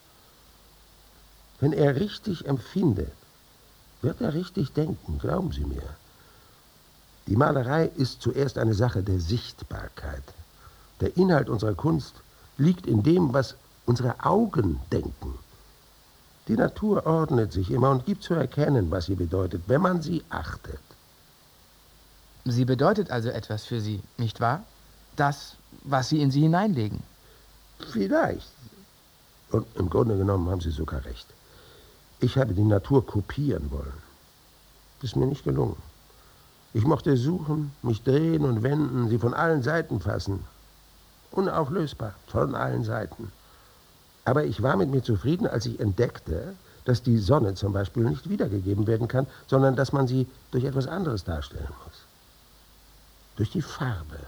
Wenn er richtig empfindet, wird er richtig denken, glauben Sie mir. Die Malerei ist zuerst eine Sache der Sichtbarkeit. Der Inhalt unserer Kunst liegt in dem, was unsere Augen denken. Die Natur ordnet sich immer und gibt zu erkennen, was sie bedeutet, wenn man sie achtet. Sie bedeutet also etwas für Sie, nicht wahr? Das, was Sie in sie hineinlegen. Vielleicht. Und im Grunde genommen haben Sie sogar recht. Ich habe die Natur kopieren wollen. Das ist mir nicht gelungen. Ich mochte suchen, mich drehen und wenden, sie von allen Seiten fassen. Unauflösbar, von allen Seiten. Aber ich war mit mir zufrieden, als ich entdeckte, dass die Sonne zum Beispiel nicht wiedergegeben werden kann, sondern dass man sie durch etwas anderes darstellen muss. Durch die Farbe.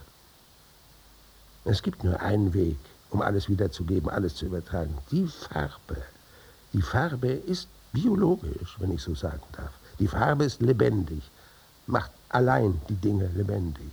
Es gibt nur einen Weg, um alles wiederzugeben, alles zu übertragen. Die Farbe. Die Farbe ist biologisch, wenn ich so sagen darf. Die Farbe ist lebendig, macht allein die Dinge lebendig.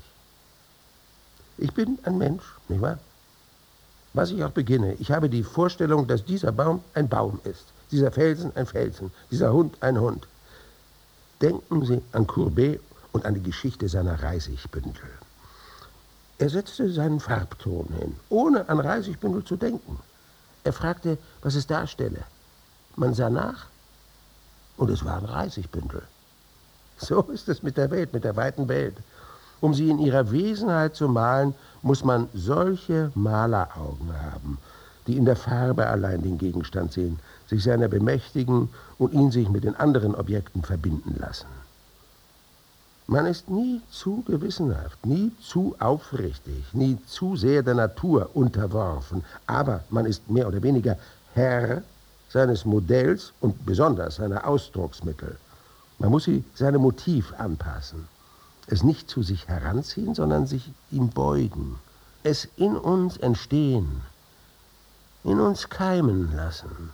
Ich bin ein Mensch, nicht wahr? Was ich auch beginne, ich habe die Vorstellung, dass dieser Baum ein Baum ist, dieser Felsen ein Felsen, dieser Hund ein Hund. Denken Sie an Courbet und an die Geschichte seiner Reisigbündel. Er setzte seinen Farbton hin, ohne an Reisigbündel zu denken. Er fragte, was es darstelle. Man sah nach und es waren Reisigbündel. So ist es mit der Welt, mit der weiten Welt. Um sie in ihrer Wesenheit zu malen, muss man solche Maleraugen haben, die in der Farbe allein den Gegenstand sehen, sich seiner bemächtigen und ihn sich mit den anderen Objekten verbinden lassen. Man ist nie zu gewissenhaft, nie zu aufrichtig, nie zu sehr der Natur unterworfen, aber man ist mehr oder weniger Herr seines Modells und besonders seiner Ausdrucksmittel. Man muss sie seinem Motiv anpassen, es nicht zu sich heranziehen, sondern sich ihm beugen, es in uns entstehen, in uns keimen lassen.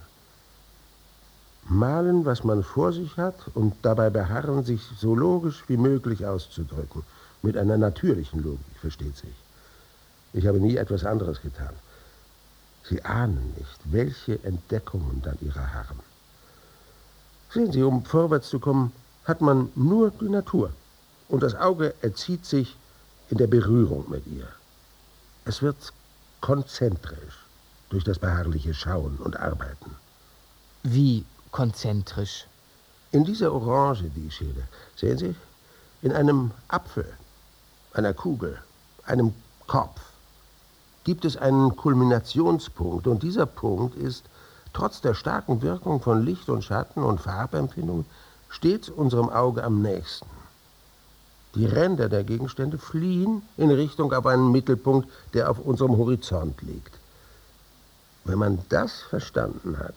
Malen, was man vor sich hat und dabei beharren, sich so logisch wie möglich auszudrücken. Mit einer natürlichen Logik, versteht sich. Ich habe nie etwas anderes getan. Sie ahnen nicht, welche Entdeckungen dann ihrer harren. Sehen Sie, um vorwärts zu kommen, hat man nur die Natur. Und das Auge erzieht sich in der Berührung mit ihr. Es wird konzentrisch durch das beharrliche Schauen und Arbeiten. Wie konzentrisch? In dieser Orange, die ich schäle, sehen Sie, in einem Apfel, einer Kugel, einem Kopf, gibt es einen Kulminationspunkt. Und dieser Punkt ist, trotz der starken Wirkung von Licht und Schatten und Farbempfindung, stets unserem Auge am nächsten. Die Ränder der Gegenstände fliehen in Richtung auf einen Mittelpunkt, der auf unserem Horizont liegt. Wenn man das verstanden hat,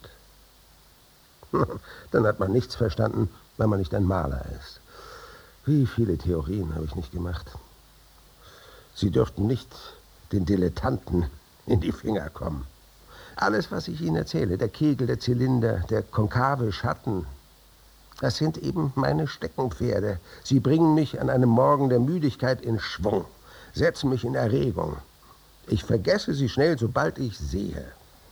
dann hat man nichts verstanden, weil man nicht ein Maler ist. Wie viele Theorien habe ich nicht gemacht. Sie dürften nicht den Dilettanten in die Finger kommen. Alles, was ich Ihnen erzähle, der Kegel, der Zylinder, der konkave Schatten, das sind eben meine Steckenpferde. Sie bringen mich an einem Morgen der Müdigkeit in Schwung, setzen mich in Erregung. Ich vergesse sie schnell, sobald ich sehe.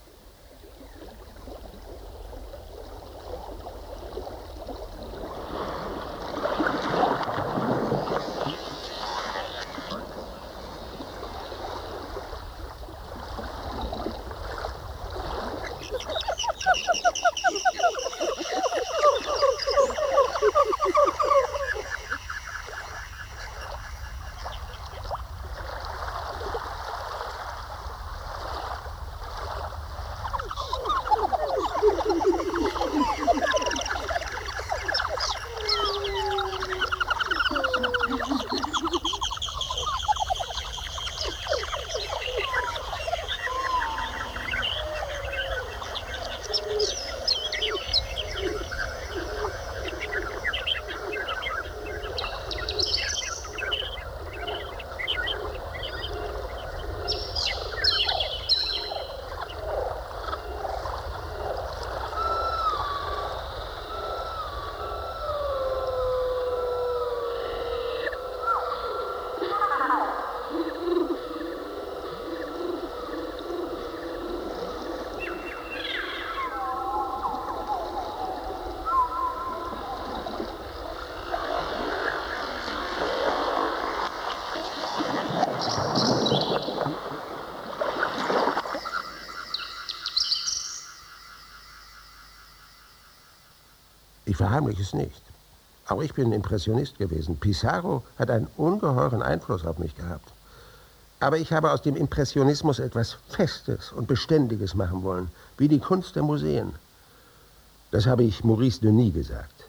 Ich verheimliche es nicht. Auch ich bin Impressionist gewesen. Pissarro hat einen ungeheuren Einfluss auf mich gehabt. Aber ich habe aus dem Impressionismus etwas Festes und Beständiges machen wollen, wie die Kunst der Museen. Das habe ich Maurice Denis gesagt.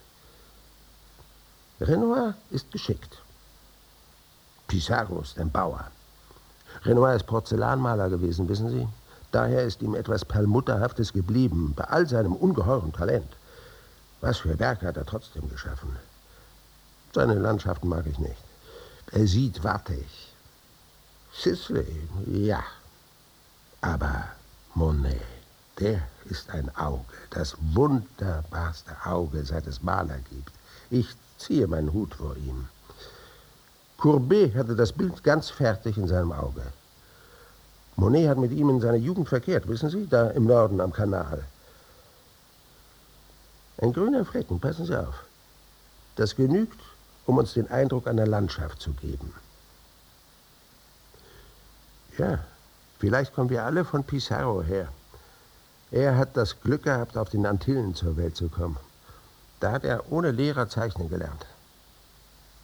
Renoir ist geschickt. Pissarro ist ein Bauer. Renoir ist Porzellanmaler gewesen, wissen Sie? Daher ist ihm etwas Perlmutterhaftes geblieben, bei all seinem ungeheuren Talent. Was für Werke hat er trotzdem geschaffen? Seine Landschaften mag ich nicht. Er sieht wattig. Sisley, ja. Aber Monet, der ist ein Auge, das wunderbarste Auge, seit es Maler gibt. Ich ziehe meinen Hut vor ihm. Courbet hatte das Bild ganz fertig in seinem Auge. Monet hat mit ihm in seiner Jugend verkehrt, wissen Sie, da im Norden am Kanal. Ein grüner Flecken, passen Sie auf. Das genügt, um uns den Eindruck einer Landschaft zu geben. Ja, vielleicht kommen wir alle von Pissarro her. Er hat das Glück gehabt, auf den Antillen zur Welt zu kommen. Da hat er ohne Lehrer zeichnen gelernt.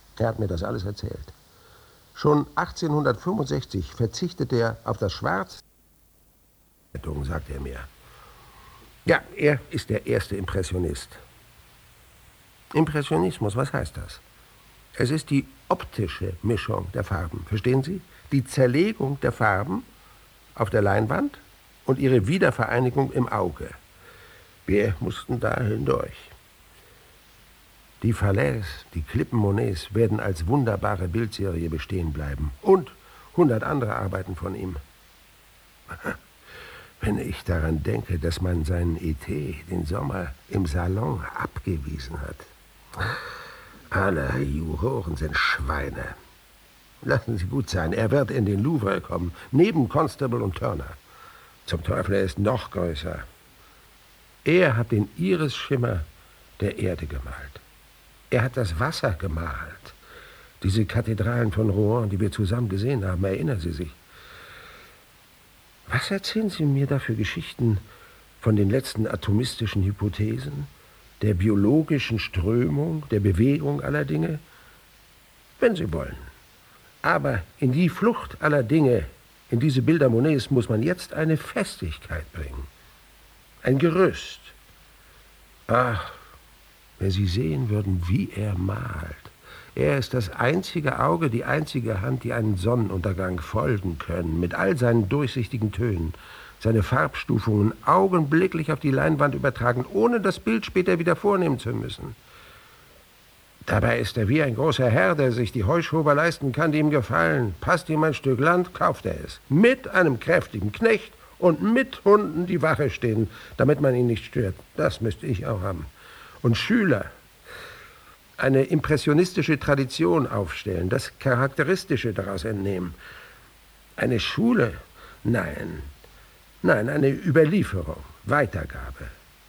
Er hat mir das alles erzählt. Schon 1865 verzichtete er auf das Schwarz, sagt er mir. Ja, er ist der erste Impressionist. Impressionismus, was heißt das? Es ist die optische Mischung der Farben, verstehen Sie? Die Zerlegung der Farben auf der Leinwand und ihre Wiedervereinigung im Auge. Wir mussten da hindurch. Die Falaise, die Klippen Monets werden als wunderbare Bildserie bestehen bleiben. Und 100 andere Arbeiten von ihm. Wenn ich daran denke, dass man seinen Eté den Sommer im Salon abgewiesen hat. Alle Juroren sind Schweine. Lassen Sie gut sein, er wird in den Louvre kommen, neben Constable und Turner. Zum Teufel, er ist noch größer. Er hat den Irisschimmer der Erde gemalt. Er hat das Wasser gemalt. Diese Kathedralen von Rouen, die wir zusammen gesehen haben, erinnern Sie sich? Was erzählen Sie mir da für Geschichten von den letzten atomistischen Hypothesen, der biologischen Strömung, der Bewegung aller Dinge? Wenn Sie wollen. Aber in die Flucht aller Dinge, in diese Bilder Monets, muss man jetzt eine Festigkeit bringen. Ein Gerüst. Ach, wenn Sie sehen würden, wie er malt. Er ist das einzige Auge, die einzige Hand, die einen Sonnenuntergang folgen können, mit all seinen durchsichtigen Tönen, seine Farbstufungen augenblicklich auf die Leinwand übertragen, ohne das Bild später wieder vornehmen zu müssen. Dabei ist er wie ein großer Herr, der sich die Heuschober leisten kann, die ihm gefallen. Passt ihm ein Stück Land, kauft er es. Mit einem kräftigen Knecht und mit Hunden, die Wache stehen, damit man ihn nicht stört. Das müsste ich auch haben. Und Schüler, eine impressionistische Tradition aufstellen, das Charakteristische daraus entnehmen. Eine Schule? Nein, eine Überlieferung, Weitergabe.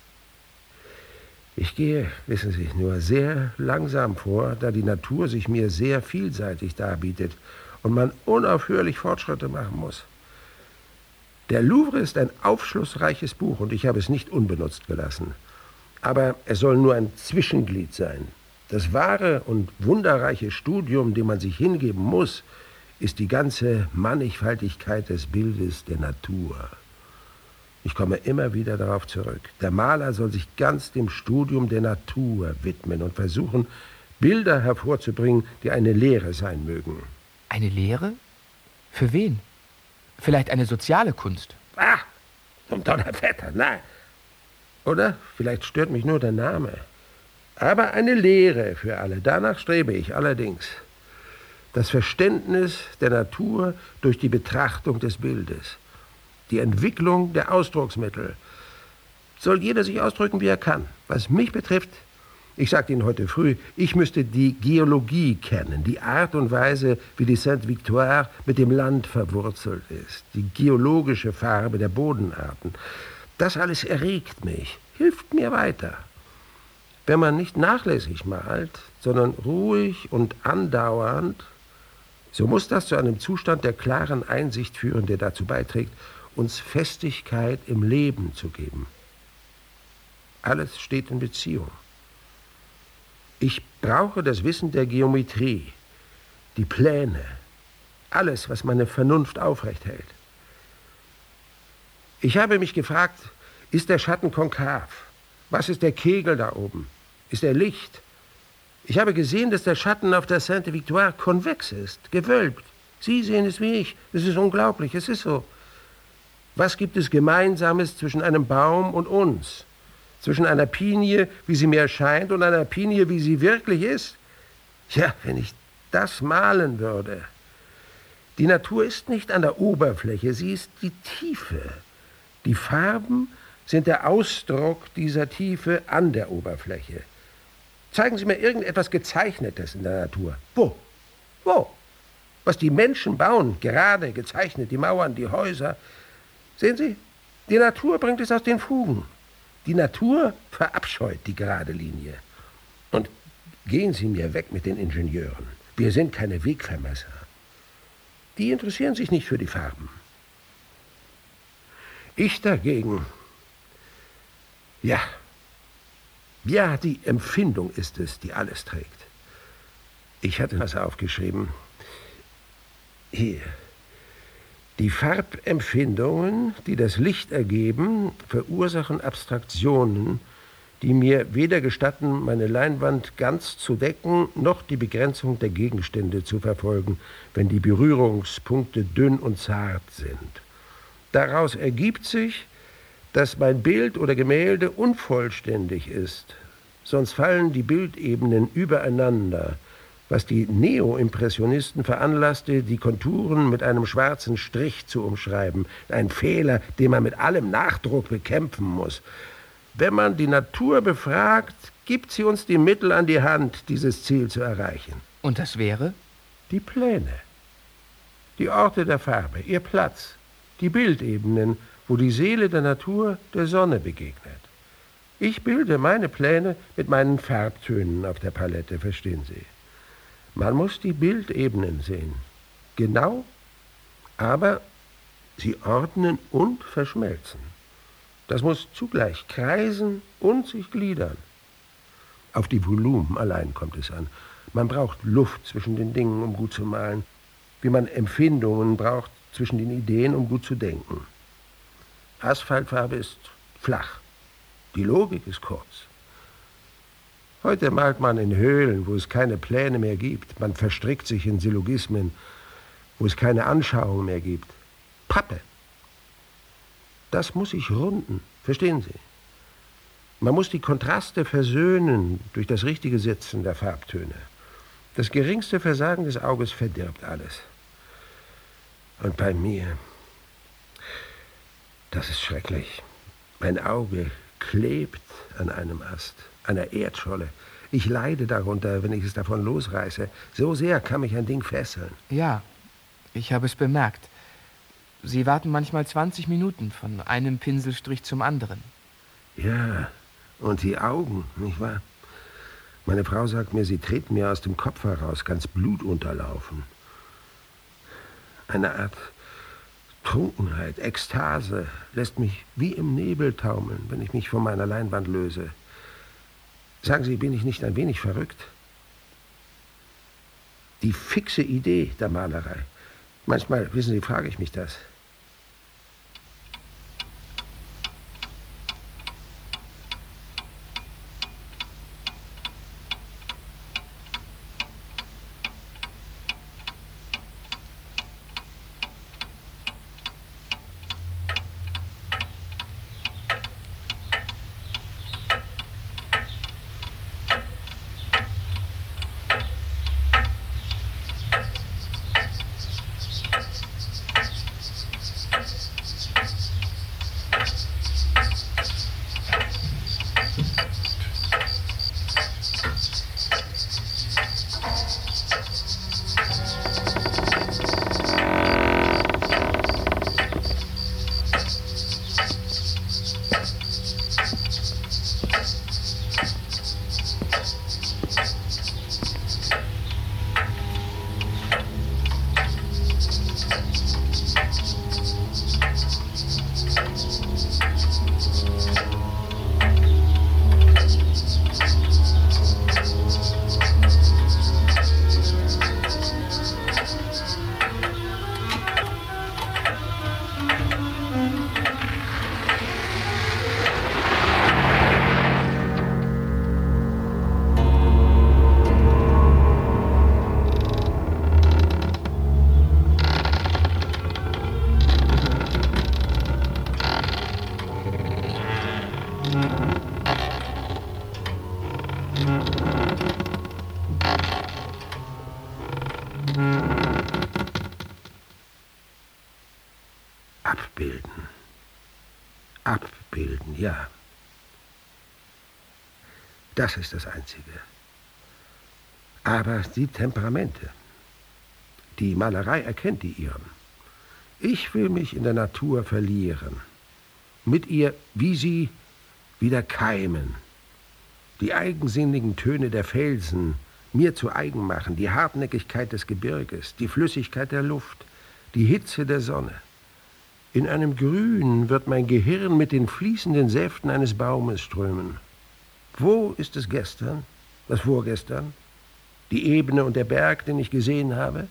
Ich gehe, wissen Sie, nur sehr langsam vor, da die Natur sich mir sehr vielseitig darbietet und man unaufhörlich Fortschritte machen muss. Der Louvre ist ein aufschlussreiches Buch und ich habe es nicht unbenutzt gelassen. Aber es soll nur ein Zwischenglied sein. Das wahre und wunderreiche Studium, dem man sich hingeben muss, ist die ganze Mannigfaltigkeit des Bildes der Natur. Ich komme immer wieder darauf zurück. Der Maler soll sich ganz dem Studium der Natur widmen und versuchen, Bilder hervorzubringen, die eine Lehre sein mögen. Eine Lehre? Für wen? Vielleicht eine soziale Kunst? Ah, zum Donnerwetter, nein. Oder vielleicht stört mich nur der Name. Aber eine Lehre für alle, danach strebe ich allerdings. Das Verständnis der Natur durch die Betrachtung des Bildes. Die Entwicklung der Ausdrucksmittel. Soll jeder sich ausdrücken, wie er kann. Was mich betrifft, ich sagte Ihnen heute früh, ich müsste die Geologie kennen, die Art und Weise, wie die Sainte-Victoire mit dem Land verwurzelt ist, die geologische Farbe der Bodenarten. Das alles erregt mich, hilft mir weiter. Wenn man nicht nachlässig malt, sondern ruhig und andauernd, so muss das zu einem Zustand der klaren Einsicht führen, der dazu beiträgt, uns Festigkeit im Leben zu geben. Alles steht in Beziehung. Ich brauche das Wissen der Geometrie, die Pläne, alles, was meine Vernunft aufrecht hält. Ich habe mich gefragt, ist der Schatten konkav? Was ist der Kegel da oben? Ist er Licht? Ich habe gesehen, dass der Schatten auf der Sainte-Victoire konvex ist, gewölbt. Sie sehen es wie ich. Es ist unglaublich, es ist so. Was gibt es Gemeinsames zwischen einem Baum und uns? Zwischen einer Pinie, wie sie mir erscheint, und einer Pinie, wie sie wirklich ist? Ja, wenn ich das malen würde. Die Natur ist nicht an der Oberfläche, sie ist die Tiefe. Die Farben sind der Ausdruck dieser Tiefe an der Oberfläche. Zeigen Sie mir irgendetwas Gezeichnetes in der Natur. Wo? Wo? Was die Menschen bauen, gerade gezeichnet, die Mauern, die Häuser. Sehen Sie, die Natur bringt es aus den Fugen. Die Natur verabscheut die gerade Linie. Und gehen Sie mir weg mit den Ingenieuren. Wir sind keine Wegvermesser. Die interessieren sich nicht für die Farben. Ich dagegen, ja, die Empfindung ist es, die alles trägt. Ich hatte was aufgeschrieben. Hier. Die Farbempfindungen, die das Licht ergeben, verursachen Abstraktionen, die mir weder gestatten, meine Leinwand ganz zu decken, noch die Begrenzung der Gegenstände zu verfolgen, wenn die Berührungspunkte dünn und zart sind. Daraus ergibt sich, dass mein Bild oder Gemälde unvollständig ist, sonst fallen die Bildebenen übereinander, was die Neo-Impressionisten veranlasste, die Konturen mit einem schwarzen Strich zu umschreiben. Ein Fehler, den man mit allem Nachdruck bekämpfen muss. Wenn man die Natur befragt, gibt sie uns die Mittel an die Hand, dieses Ziel zu erreichen. Und das wäre? Die Pläne, die Orte der Farbe, ihr Platz, die Bildebenen, wo die Seele der Natur der Sonne begegnet. Ich bilde meine Pläne mit meinen Farbtönen auf der Palette, verstehen Sie? Man muss die Bildebenen sehen. Genau, aber sie ordnen und verschmelzen. Das muss zugleich kreisen und sich gliedern. Auf die Volumen allein kommt es an. Man braucht Luft zwischen den Dingen, um gut zu malen, wie man Empfindungen braucht zwischen den Ideen, um gut zu denken. Asphaltfarbe ist flach. Die Logik ist kurz. Heute malt man in Höhlen, wo es keine Pläne mehr gibt. Man verstrickt sich in Syllogismen, wo es keine Anschauung mehr gibt. Pappe. Das muss ich runden, verstehen Sie? Man muss die Kontraste versöhnen durch das richtige Setzen der Farbtöne. Das geringste Versagen des Auges verdirbt alles. Und bei mir, das ist schrecklich. Mein Auge klebt an einem Ast, einer Erdscholle. Ich leide darunter, wenn ich es davon losreiße. So sehr kann mich ein Ding fesseln. Ja, ich habe es bemerkt. Sie warten manchmal 20 Minuten von einem Pinselstrich zum anderen. Ja, und die Augen, nicht wahr? Meine Frau sagt mir, sie treten mir aus dem Kopf heraus, ganz blutunterlaufen. Eine Art Trunkenheit, Ekstase lässt mich wie im Nebel taumeln, wenn ich mich von meiner Leinwand löse. Sagen Sie, bin ich nicht ein wenig verrückt? Die fixe Idee der Malerei. Manchmal, wissen Sie, frage ich mich das. Abbilden, ja. Das ist das Einzige. Aber die Temperamente, die Malerei erkennt die ihren. Ich will mich in der Natur verlieren, mit ihr wie sie wieder keimen, die eigensinnigen Töne der Felsen mir zu eigen machen, die Hartnäckigkeit des Gebirges, die Flüssigkeit der Luft, die Hitze der Sonne. In einem Grün wird mein Gehirn mit den fließenden Säften eines Baumes strömen. Wo ist es gestern, das vorgestern? die Ebene und der Berg, den ich gesehen habe?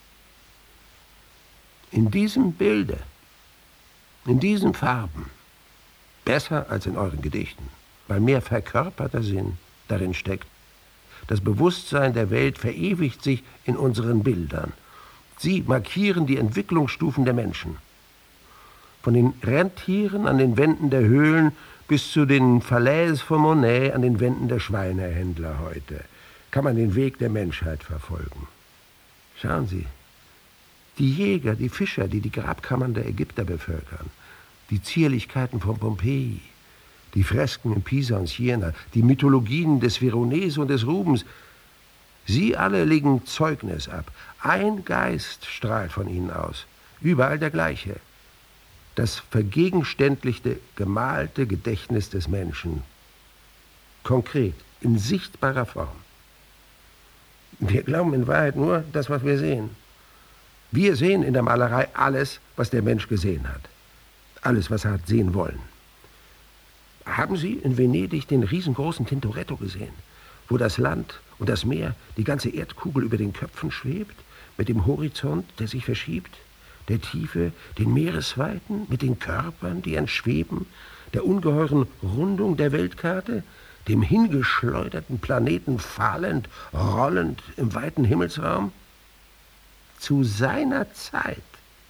In diesem Bilde, in diesen Farben, besser als in euren Gedichten, weil mehr verkörperter Sinn darin steckt. Das Bewusstsein der Welt verewigt sich in unseren Bildern. Sie markieren die Entwicklungsstufen der Menschen. Von den Rentieren an den Wänden der Höhlen bis zu den Falaise von Monet an den Wänden der Schweinehändler heute kann man den Weg der Menschheit verfolgen. Schauen Sie, die Jäger, die Fischer, die die Grabkammern der Ägypter bevölkern, die Zierlichkeiten von Pompeji, die Fresken in Pisa und Siena, die Mythologien des Veronese und des Rubens, sie alle legen Zeugnis ab. Ein Geist strahlt von ihnen aus, überall der gleiche. Das vergegenständlichte, gemalte Gedächtnis des Menschen. Konkret, in sichtbarer Form. Wir glauben in Wahrheit nur das, was wir sehen. Wir sehen in der Malerei alles, was der Mensch gesehen hat. Alles, was er hat sehen wollen. Haben Sie in Venedig den riesengroßen Tintoretto gesehen, wo das Land und das Meer, die ganze Erdkugel über den Köpfen schwebt, mit dem Horizont, der sich verschiebt, der Tiefe, den Meeresweiten, mit den Körpern, die entschweben, der ungeheuren Rundung der Weltkarte, dem hingeschleuderten Planeten fahlend, rollend im weiten Himmelsraum? Zu seiner Zeit.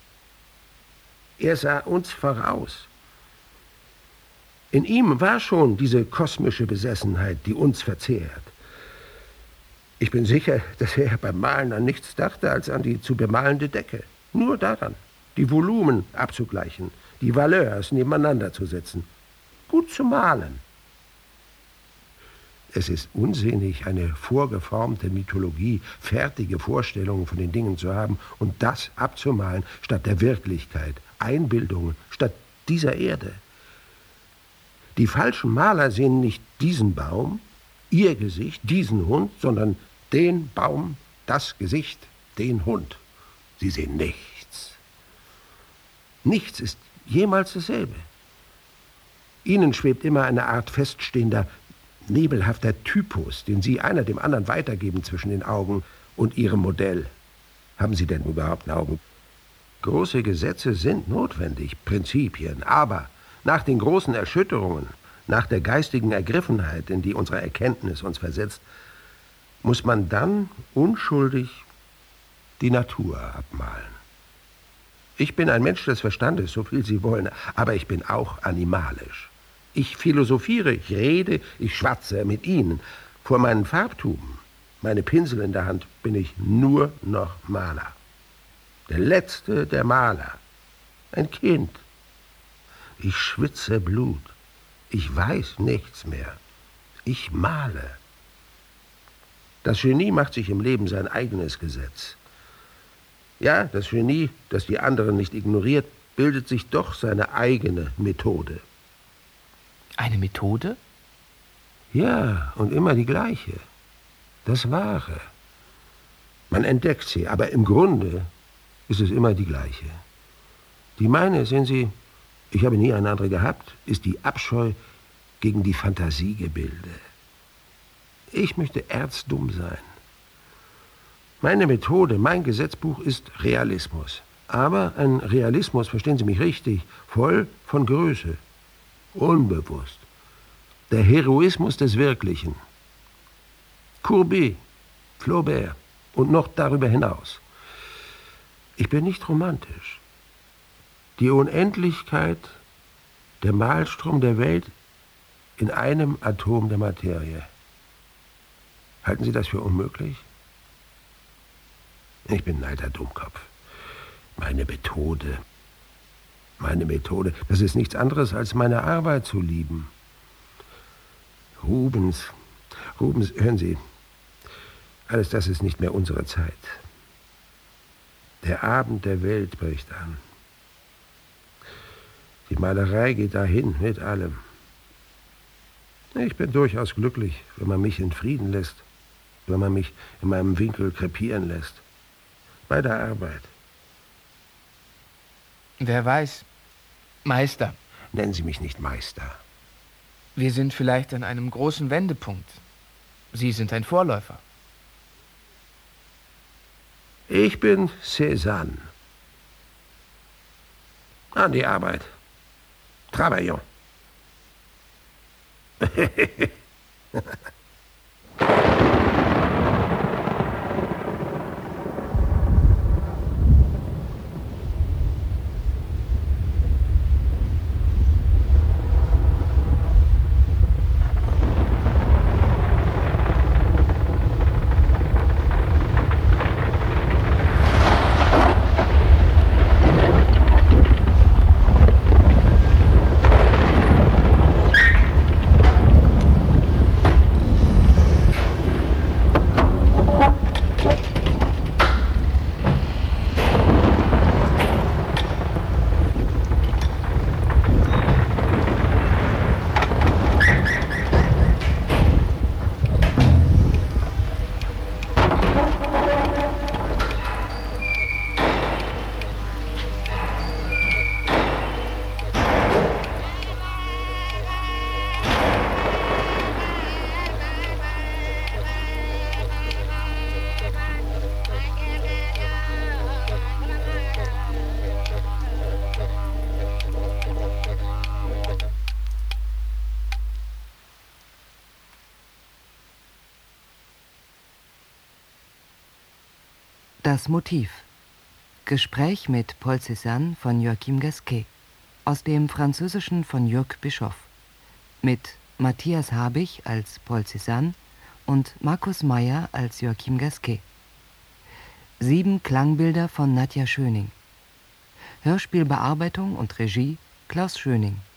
Er sah uns voraus. In ihm war schon diese kosmische Besessenheit, die uns verzehrt. Ich bin sicher, dass er beim Malen an nichts dachte, als an die zu bemalende Decke. Nur daran, die Volumen abzugleichen, die Valeurs nebeneinander zu setzen. Gut zu malen. Es ist unsinnig, eine vorgeformte Mythologie, fertige Vorstellungen von den Dingen zu haben und das abzumalen statt der Wirklichkeit, Einbildungen statt dieser Erde. Die falschen Maler sehen nicht diesen Baum, ihr Gesicht, diesen Hund, sondern den Baum, das Gesicht, den Hund. Sie sehen nichts. Nichts ist jemals dasselbe. Ihnen schwebt immer eine Art feststehender, nebelhafter Typus, den Sie einer dem anderen weitergeben zwischen den Augen und Ihrem Modell. Haben Sie denn überhaupt Augen? Große Gesetze sind notwendig, Prinzipien, aber nach den großen Erschütterungen, nach der geistigen Ergriffenheit, in die unsere Erkenntnis uns versetzt, muss man dann unschuldig die Natur abmalen. Ich bin ein Mensch des Verstandes, so viel Sie wollen, aber ich bin auch animalisch. Ich philosophiere, ich rede, ich schwatze mit Ihnen. Vor meinen Farbtuben, meine Pinsel in der Hand, bin ich nur noch Maler. Der Letzte der Maler. Ein Kind. Ich schwitze Blut. Ich weiß nichts mehr. Ich male. Das Genie macht sich im Leben sein eigenes Gesetz. Ja, das Genie, das die anderen nicht ignoriert, bildet sich doch seine eigene Methode. Eine Methode? Ja, und immer die gleiche. Das Wahre. Man entdeckt sie, aber im Grunde ist es immer die gleiche. Die meine, sehen Sie, ich habe nie eine andere gehabt, ist die Abscheu gegen die Fantasiegebilde. Ich möchte erzdumm sein. Meine Methode, mein Gesetzbuch ist Realismus. Aber ein Realismus, verstehen Sie mich richtig, voll von Größe. Unbewusst. Der Heroismus des Wirklichen. Courbet, Flaubert und noch darüber hinaus. Ich bin nicht romantisch. Die Unendlichkeit, der Malstrom der Welt in einem Atom der Materie. Halten Sie das für unmöglich? Ich bin ein alter Dummkopf. Meine Methode, das ist nichts anderes, als meine Arbeit zu lieben. Rubens, hören Sie, alles das ist nicht mehr unsere Zeit. Der Abend der Welt bricht an. Die Malerei geht dahin mit allem. Ich bin durchaus glücklich, wenn man mich in Frieden lässt, wenn man mich in meinem Winkel krepieren lässt. Bei der Arbeit. Wer weiß, Meister. Nennen Sie mich nicht Meister. Wir sind vielleicht an einem großen Wendepunkt. Sie sind ein Vorläufer. Ich bin Cézanne. An die Arbeit. Travaillons. Das Motiv. Gespräch mit Paul Cézanne von Joachim Gasquet. Aus dem Französischen von Jürg Bischoff. Mit Matthias Habich als Paul Cézanne und Markus Meyer als Joachim Gasquet. 7 Klangbilder von Nadja Schöning. Hörspielbearbeitung und Regie Klaus Schöning.